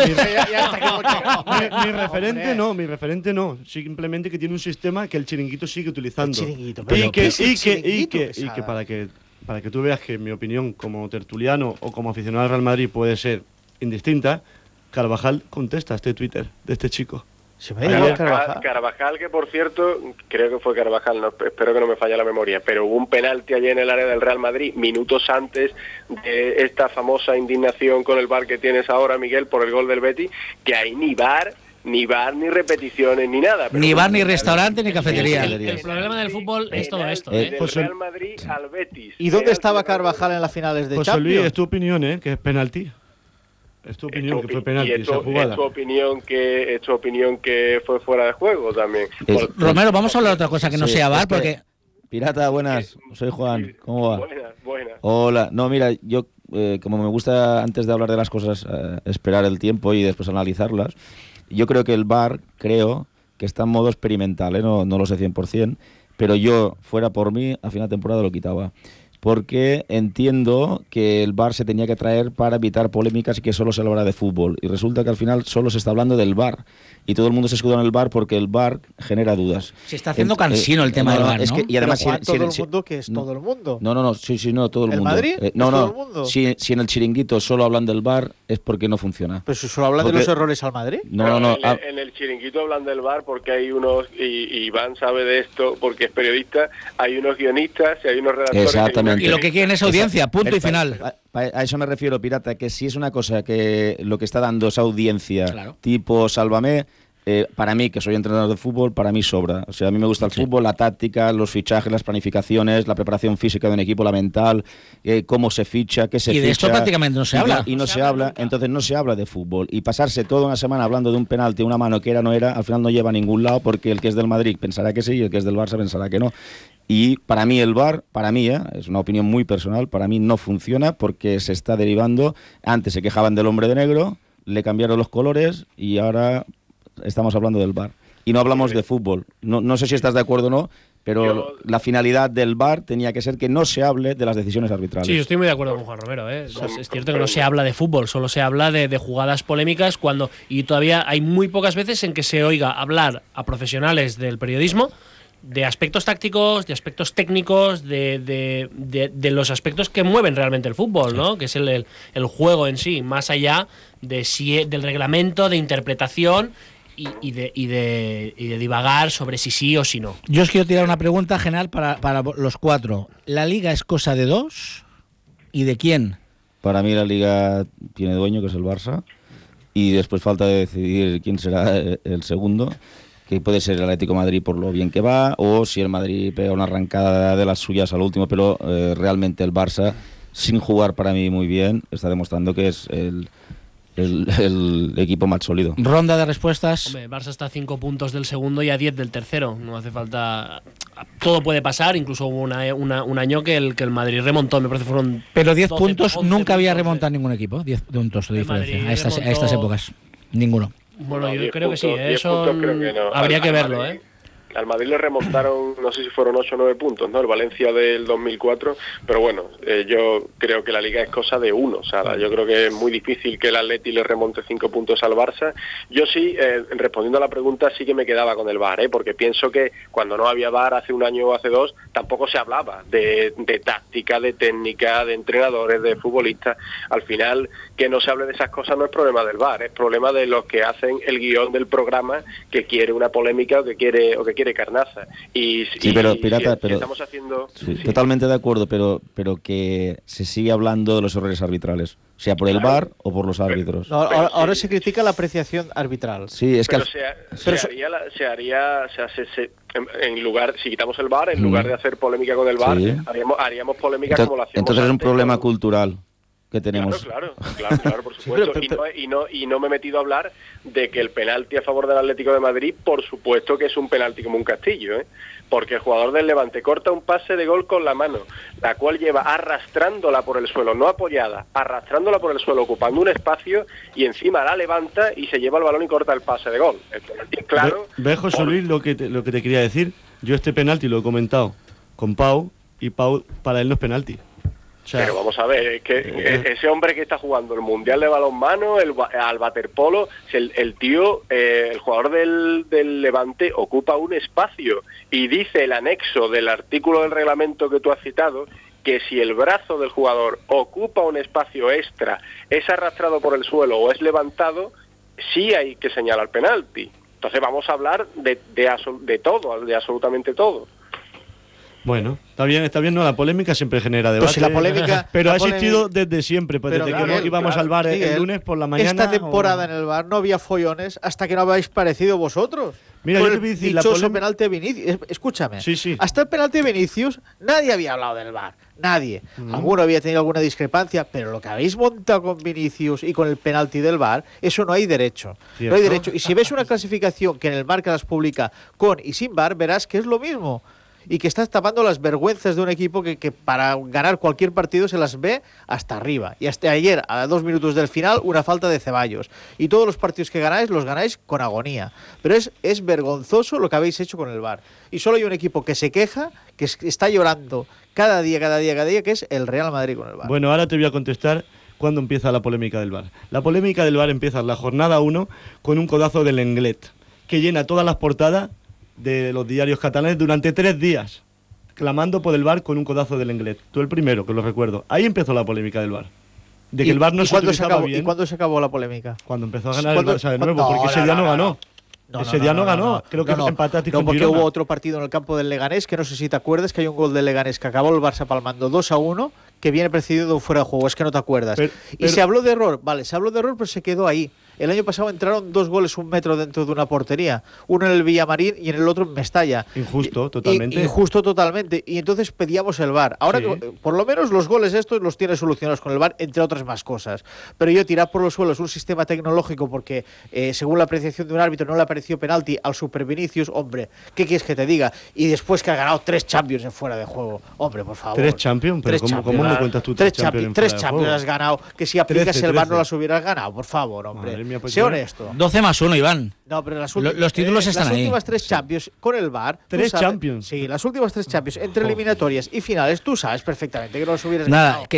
mi referente no. Simplemente que tiene un sistema que el Chiringuito sigue utilizando. El Chiringuito, y que para que tú veas que mi opinión como tertuliano o como aficionado al Real Madrid puede ser indistinta, Carvajal contesta a este Twitter de este chico. Carvajal, que por cierto, creo que fue Carvajal, no, espero que no me falle la memoria, pero hubo un penalti allí en el área del Real Madrid minutos antes de esta famosa indignación con el VAR que tienes ahora, Miguel, por el gol del Betis, que hay ni VAR, ni repeticiones, ni nada. Ni bar, ni restaurante, ni cafetería. El problema del fútbol es todo esto. Del Real Madrid al Betis. ¿Y dónde estaba Carvajal en las finales de José Champions? Luis, es tu opinión, que es penalti. Es tu opinión que fue penalti esa jugada. Es tu opinión que fue fuera de juego también. Romero, vamos a hablar de otra cosa que no sea VAR, porque... Pirata, buenas. Soy Juan. ¿Cómo va? Buenas. Hola. No, mira, yo como me gusta antes de hablar de las cosas esperar el tiempo y después analizarlas, yo creo que el VAR, que está en modo experimental, no lo sé 100%, pero yo, fuera por mí, a final de temporada lo quitaba. Porque entiendo que el VAR se tenía que traer para evitar polémicas y que solo se hablara de fútbol. Y resulta que al final solo se está hablando del VAR. Y todo el mundo se escuda en el VAR porque el VAR genera dudas. Se está haciendo cansino el tema del VAR, ¿no? Y además, todo el mundo, que es todo el mundo. No, todo el mundo. ¿El Madrid? Todo el mundo. Si en el Chiringuito solo hablan del VAR es porque no funciona. ¿Pero si solo hablan de los errores al Madrid? No. En el Chiringuito hablan del VAR porque hay unos, y Iván sabe de esto porque es periodista, hay unos guionistas y hay unos redactores. Exactamente. Y lo que quieren es audiencia, punto y final. A eso me refiero, Pirata, que si es una cosa que lo que está dando esa audiencia, tipo Sálvame, para mí, que soy entrenador de fútbol, para mí sobra. O sea, a mí me gusta el fútbol, la táctica, los fichajes, las planificaciones, la preparación física de un equipo, la mental, cómo se ficha, qué se ficha. Y de esto prácticamente no se habla. Y no se habla, entonces no se habla de fútbol. Y pasarse toda una semana hablando de un penalti, una mano que era no era, al final no lleva a ningún lado, porque el que es del Madrid pensará que sí y el que es del Barça pensará que no. Y para mí el VAR, es una opinión muy personal, para mí no funciona porque se está derivando. Antes se quejaban del hombre de negro, le cambiaron los colores y ahora...estamos hablando del VAR. Y no hablamos de fútbol. No sé si estás de acuerdo o no, pero la finalidad del VAR tenía que ser que no se hable de las decisiones arbitrales. Sí, yo estoy muy de acuerdo con Juan Romero. Es cierto que no se habla de fútbol, solo se habla de jugadas polémicas y todavía hay muy pocas veces en que se oiga hablar a profesionales del periodismo de aspectos tácticos, de aspectos técnicos, de los aspectos que mueven realmente el fútbol, ¿no? Que es el juego en sí, más allá del reglamento, de interpretación y de divagar sobre si sí o si no. Yo os quiero tirar una pregunta general para los cuatro. ¿La Liga es cosa de dos? ¿Y de quién? Para mí la Liga tiene dueño, que es el Barça, y después falta decidir quién será el segundo, que puede ser el Atlético de Madrid por lo bien que va, o si el Madrid pega una arrancada de las suyas al último, pero realmente el Barça, sin jugar para mí muy bien, está demostrando que es el equipo más sólido. Ronda de respuestas. Hombre, el Barça está a 5 puntos del segundo y a 10 del tercero. No hace falta... Todo puede pasar, incluso hubo un año que el Madrid remontó, me parece que fueron... Pero 10 puntos nunca había remontado ningún equipo, 10 puntos de diferencia a estas épocas. Ninguno. Bueno, yo creo que sí, eso habría que verlo, al Madrid le remontaron, no sé si fueron 8 o 9 puntos, ¿no? El Valencia del 2004, pero bueno, yo creo que la Liga es cosa de uno, o sea, yo creo que es muy difícil que el Atleti le remonte 5 puntos al Barça. Yo sí, respondiendo a la pregunta, sí que me quedaba con el VAR, porque pienso que cuando no había VAR hace un año o hace dos, tampoco se hablaba de táctica, de técnica, de entrenadores, de futbolistas. Al final, que no se hable de esas cosas no es problema del VAR, es problema de los que hacen el guión del programa, que quiere una polémica o que quiere carnaza. Pero Pirata, pero estamos haciendo... Sí, totalmente de acuerdo, pero que se sigue hablando de los errores arbitrales, sea por el VAR o por los árbitros. No, ahora se critica la apreciación arbitral. Sí, es que en lugar, si quitamos el VAR, en lugar de hacer polémica con el VAR, haríamos polémica como lo hacíamos. Entonces es un problema cultural que tenemos. Claro, por supuesto. Y no me he metido a hablar de que el penalti a favor del Atlético de Madrid, por supuesto que es un penalti como un castillo, porque el jugador del Levante corta un pase de gol con la mano, la cual lleva arrastrándola por el suelo, no apoyada, arrastrándola por el suelo, ocupando un espacio, y encima la levanta y se lleva el balón y corta el pase de gol. El penalti es claro. Ve, José Luis, lo que te quería decir. Yo este penalti lo he comentado con Pau, y Pau, para él no es penalti. O sea, pero vamos a ver, es que ese hombre que está jugando el Mundial de Balonmano, al waterpolo, el tío, el jugador del Levante ocupa un espacio, y dice el anexo del artículo del reglamento que tú has citado, que si el brazo del jugador ocupa un espacio extra, es arrastrado por el suelo o es levantado, sí hay que señalar penalti. Entonces vamos a hablar de todo, de absolutamente todo. Bueno, está bien, no, la polémica siempre genera debate. Pues si la polémica, pero ha existido desde siempre, pues desde que no íbamos al bar el lunes por la mañana. Esta temporada en el bar no había follones hasta que no habéis parecido vosotros. Mira, yo te voy a decir, dichoso penalti de Vinicius. Escúchame. Sí. Hasta el penalti de Vinicius nadie había hablado del VAR. Nadie. Alguno había tenido alguna discrepancia, pero lo que habéis montado con Vinicius y con el penalti del VAR, eso no hay derecho. ¿Cierto? No hay derecho. Y si ves una clasificación que en el Marca las publica con y sin VAR, verás que es lo mismo. Y que estás tapando las vergüenzas de un equipo que para ganar cualquier partido se las ve hasta arriba. Y hasta ayer, a 2 minutos del final, una falta de Ceballos. Y todos los partidos que ganáis, los ganáis con agonía. Pero es vergonzoso lo que habéis hecho con el VAR. Y solo hay un equipo que se queja, que está llorando cada día, que es el Real Madrid con el VAR. Bueno, ahora te voy a contestar cuándo empieza la polémica del VAR. La polémica del VAR empieza en la jornada 1 con un codazo del Lenglet, que llena todas las portadas de los diarios catalanes durante 3 días, clamando por el VAR con un codazo del Lenglet. Tú el primero, que lo recuerdo. Ahí empezó la polémica del VAR. De que el VAR no se utilizaba bien. ¿Y cuándo se acabó la polémica? Cuando empezó a ganar el Barça de nuevo, porque ese día no ganó. Ese día no ganó. Creo que empataste con porque Girona. Hubo otro partido en el campo del Leganés, que no sé si te acuerdas, que hay un gol del Leganés que acabó el Barça palmando 2-1, que viene precedido de un fuera de juego. Es que no te acuerdas. Y se habló de error. Vale, se habló de error, pero se quedó ahí. El año pasado entraron 2 goles 1 metro dentro de una portería. Uno en el Villamarín y en el otro en Mestalla. Injusto, totalmente. Injusto totalmente. Y entonces pedíamos el VAR. Ahora, por lo menos los goles estos los tiene solucionados con el VAR, entre otras más cosas. Pero yo tirar por los suelos un sistema tecnológico porque, según la apreciación de un árbitro, no le apareció penalti al Super Vinicius, hombre, ¿qué quieres que te diga? Y después que ha ganado 3 Champions en fuera de juego. Hombre, por favor. 3 Champions, pero ¿cómo me cuentas tú 3 Champions? 3 Champions has ganado. Que si aplicas el VAR no las hubieras ganado, por favor, hombre. Mía, pues sé honesto. 12+1, Iván. No, pero los títulos están ahí. Las últimas 3 Champions con el VAR. 3 Champions. Sí, las últimas 3 Champions entre eliminatorias y finales, tú sabes perfectamente que no las hubieras ganado. Nada, que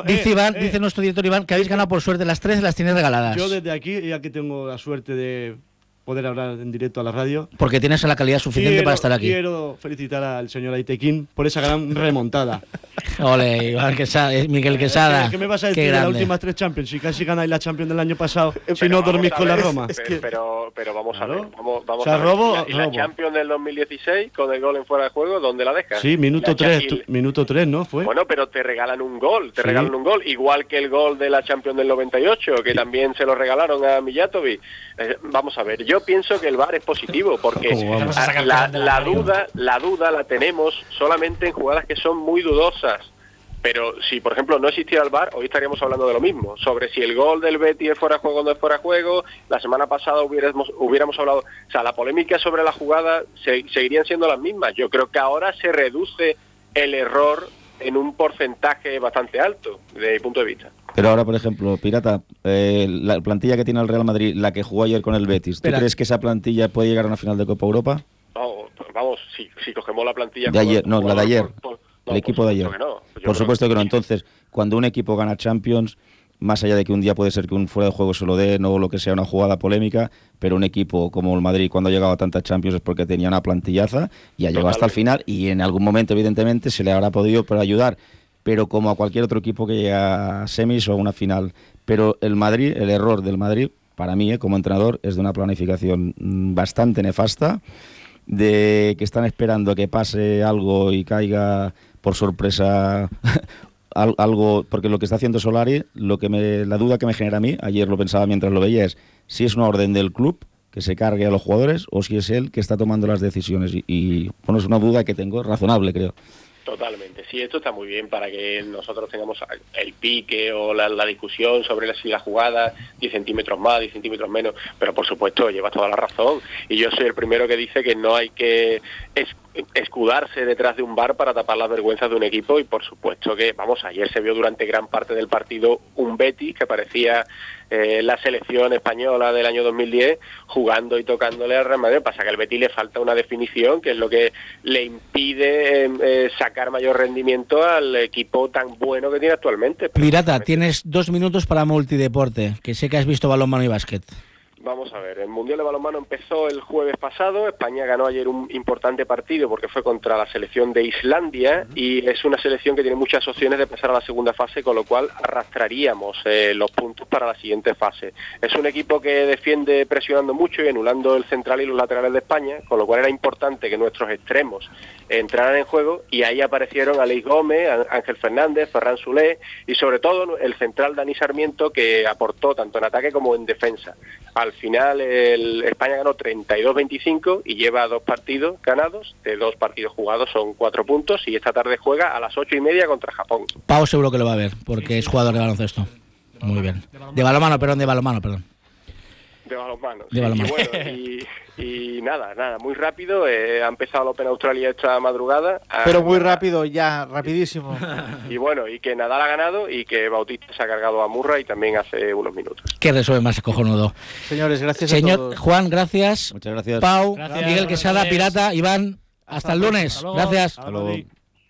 dice nuestro director Iván que habéis ganado por suerte las 3 y las tienes regaladas. Yo desde aquí, ya que tengo la suerte de poder hablar en directo a la radio. Porque tienes la calidad suficiente para estar aquí. Quiero felicitar al señor Aitequín por esa gran remontada. Ole, Iván Quesada, Miguel Quesada. ¿Qué me vas a decir de las últimas 3 Champions? Si casi ganáis la Champions del año pasado, si no dormís con la Roma. Pero vamos a ver. Vamos o sea, a ver. robo. La Champions del 2016, con el gol en fuera de juego, ¿dónde la dejas? Sí, minuto 3, ¿no? Fue. Bueno, pero te regalan un gol. Regalan un gol. Igual que el gol de la Champions del 98, que también se lo regalaron a Mijatovic. Vamos a ver. Yo pienso que el VAR es positivo, porque la duda la tenemos solamente en jugadas que son muy dudosas. Pero si, por ejemplo, no existiera el VAR, hoy estaríamos hablando de lo mismo, sobre si el gol del Betis es fuera de juego o no es fuera de juego. La semana pasada hubiéramos hablado, o sea, la polémica sobre la jugada seguirían siendo las mismas. Yo creo que ahora se reduce el error en un porcentaje bastante alto, desde mi punto de vista. Pero ahora, por ejemplo, Pirata, la plantilla que tiene el Real Madrid, la que jugó ayer con el Betis, ¿tú crees que esa plantilla puede llegar a una final de Copa Europa? No, vamos, si cogemos la plantilla... De ayer, no, la de ayer. No, el equipo de ayer. Por supuesto que no. Entonces, cuando un equipo gana Champions, más allá de que un día puede ser que un fuera de juego se lo dé, no lo que sea una jugada polémica, pero un equipo como el Madrid, cuando ha llegado a tantas Champions es porque tenía una plantillaza y ha llegado hasta el final, y en algún momento, evidentemente, se le habrá podido ayudar, pero como a cualquier otro equipo que llega a semis o a una final. Pero el Madrid, el error del Madrid, para mí, como entrenador, es de una planificación bastante nefasta, de que están esperando a que pase algo y caiga por sorpresa algo, porque lo que está haciendo Solari, la duda que me genera a mí, ayer lo pensaba mientras lo veía, es si es una orden del club que se cargue a los jugadores o si es él que está tomando las decisiones, y bueno, es una duda que tengo, razonable, creo. Totalmente, sí, esto está muy bien para que nosotros tengamos el pique o la discusión sobre si la jugada 10 centímetros más, 10 centímetros menos, pero por supuesto llevas toda la razón, y yo soy el primero que dice que no hay que escudarse detrás de un VAR para tapar las vergüenzas de un equipo, y por supuesto que, vamos, ayer se vio durante gran parte del partido un Betis que parecía la selección española del año 2010 jugando y tocándole al Real Madrid. Pasa que al Betis le falta una definición, que es lo que le impide sacar mayor rendimiento al equipo tan bueno que tiene actualmente. Pirata, tienes 2 minutos para multideporte, que sé que has visto balonmano y básquet. Vamos a ver, el Mundial de Balonmano empezó el jueves pasado. España ganó ayer un importante partido porque fue contra la selección de Islandia, y es una selección que tiene muchas opciones de pasar a la segunda fase, con lo cual arrastraríamos los puntos para la siguiente fase. Es un equipo que defiende presionando mucho y anulando el central y los laterales de España, con lo cual era importante que nuestros extremos entraran en juego, y ahí aparecieron Aleix Gómez, Ángel Fernández, Ferran Soler y sobre todo el central Dani Sarmiento, que aportó tanto en ataque como en defensa. Al final España ganó 32-25 y lleva 2 partidos ganados, de 2 partidos jugados son 4 puntos, y esta tarde juega a las 8:30 contra Japón. Pau seguro que lo va a ver, porque es jugador de baloncesto. Muy bien. De balonmano, perdón. De balonmano. De balonmano. Y nada, muy rápido. Ha empezado el Open Australia esta madrugada. Pero muy rápido, ya, rapidísimo. Y bueno, y que Nadal ha ganado y que Bautista se ha cargado a Murray también hace unos minutos. Qué resumen más cojonudo. Señores, gracias a todos. Juan, gracias. Muchas gracias. Pau, Gracias. Miguel Quesada, Pirata, Iván, hasta el lunes. Hasta luego. Gracias. Hasta luego.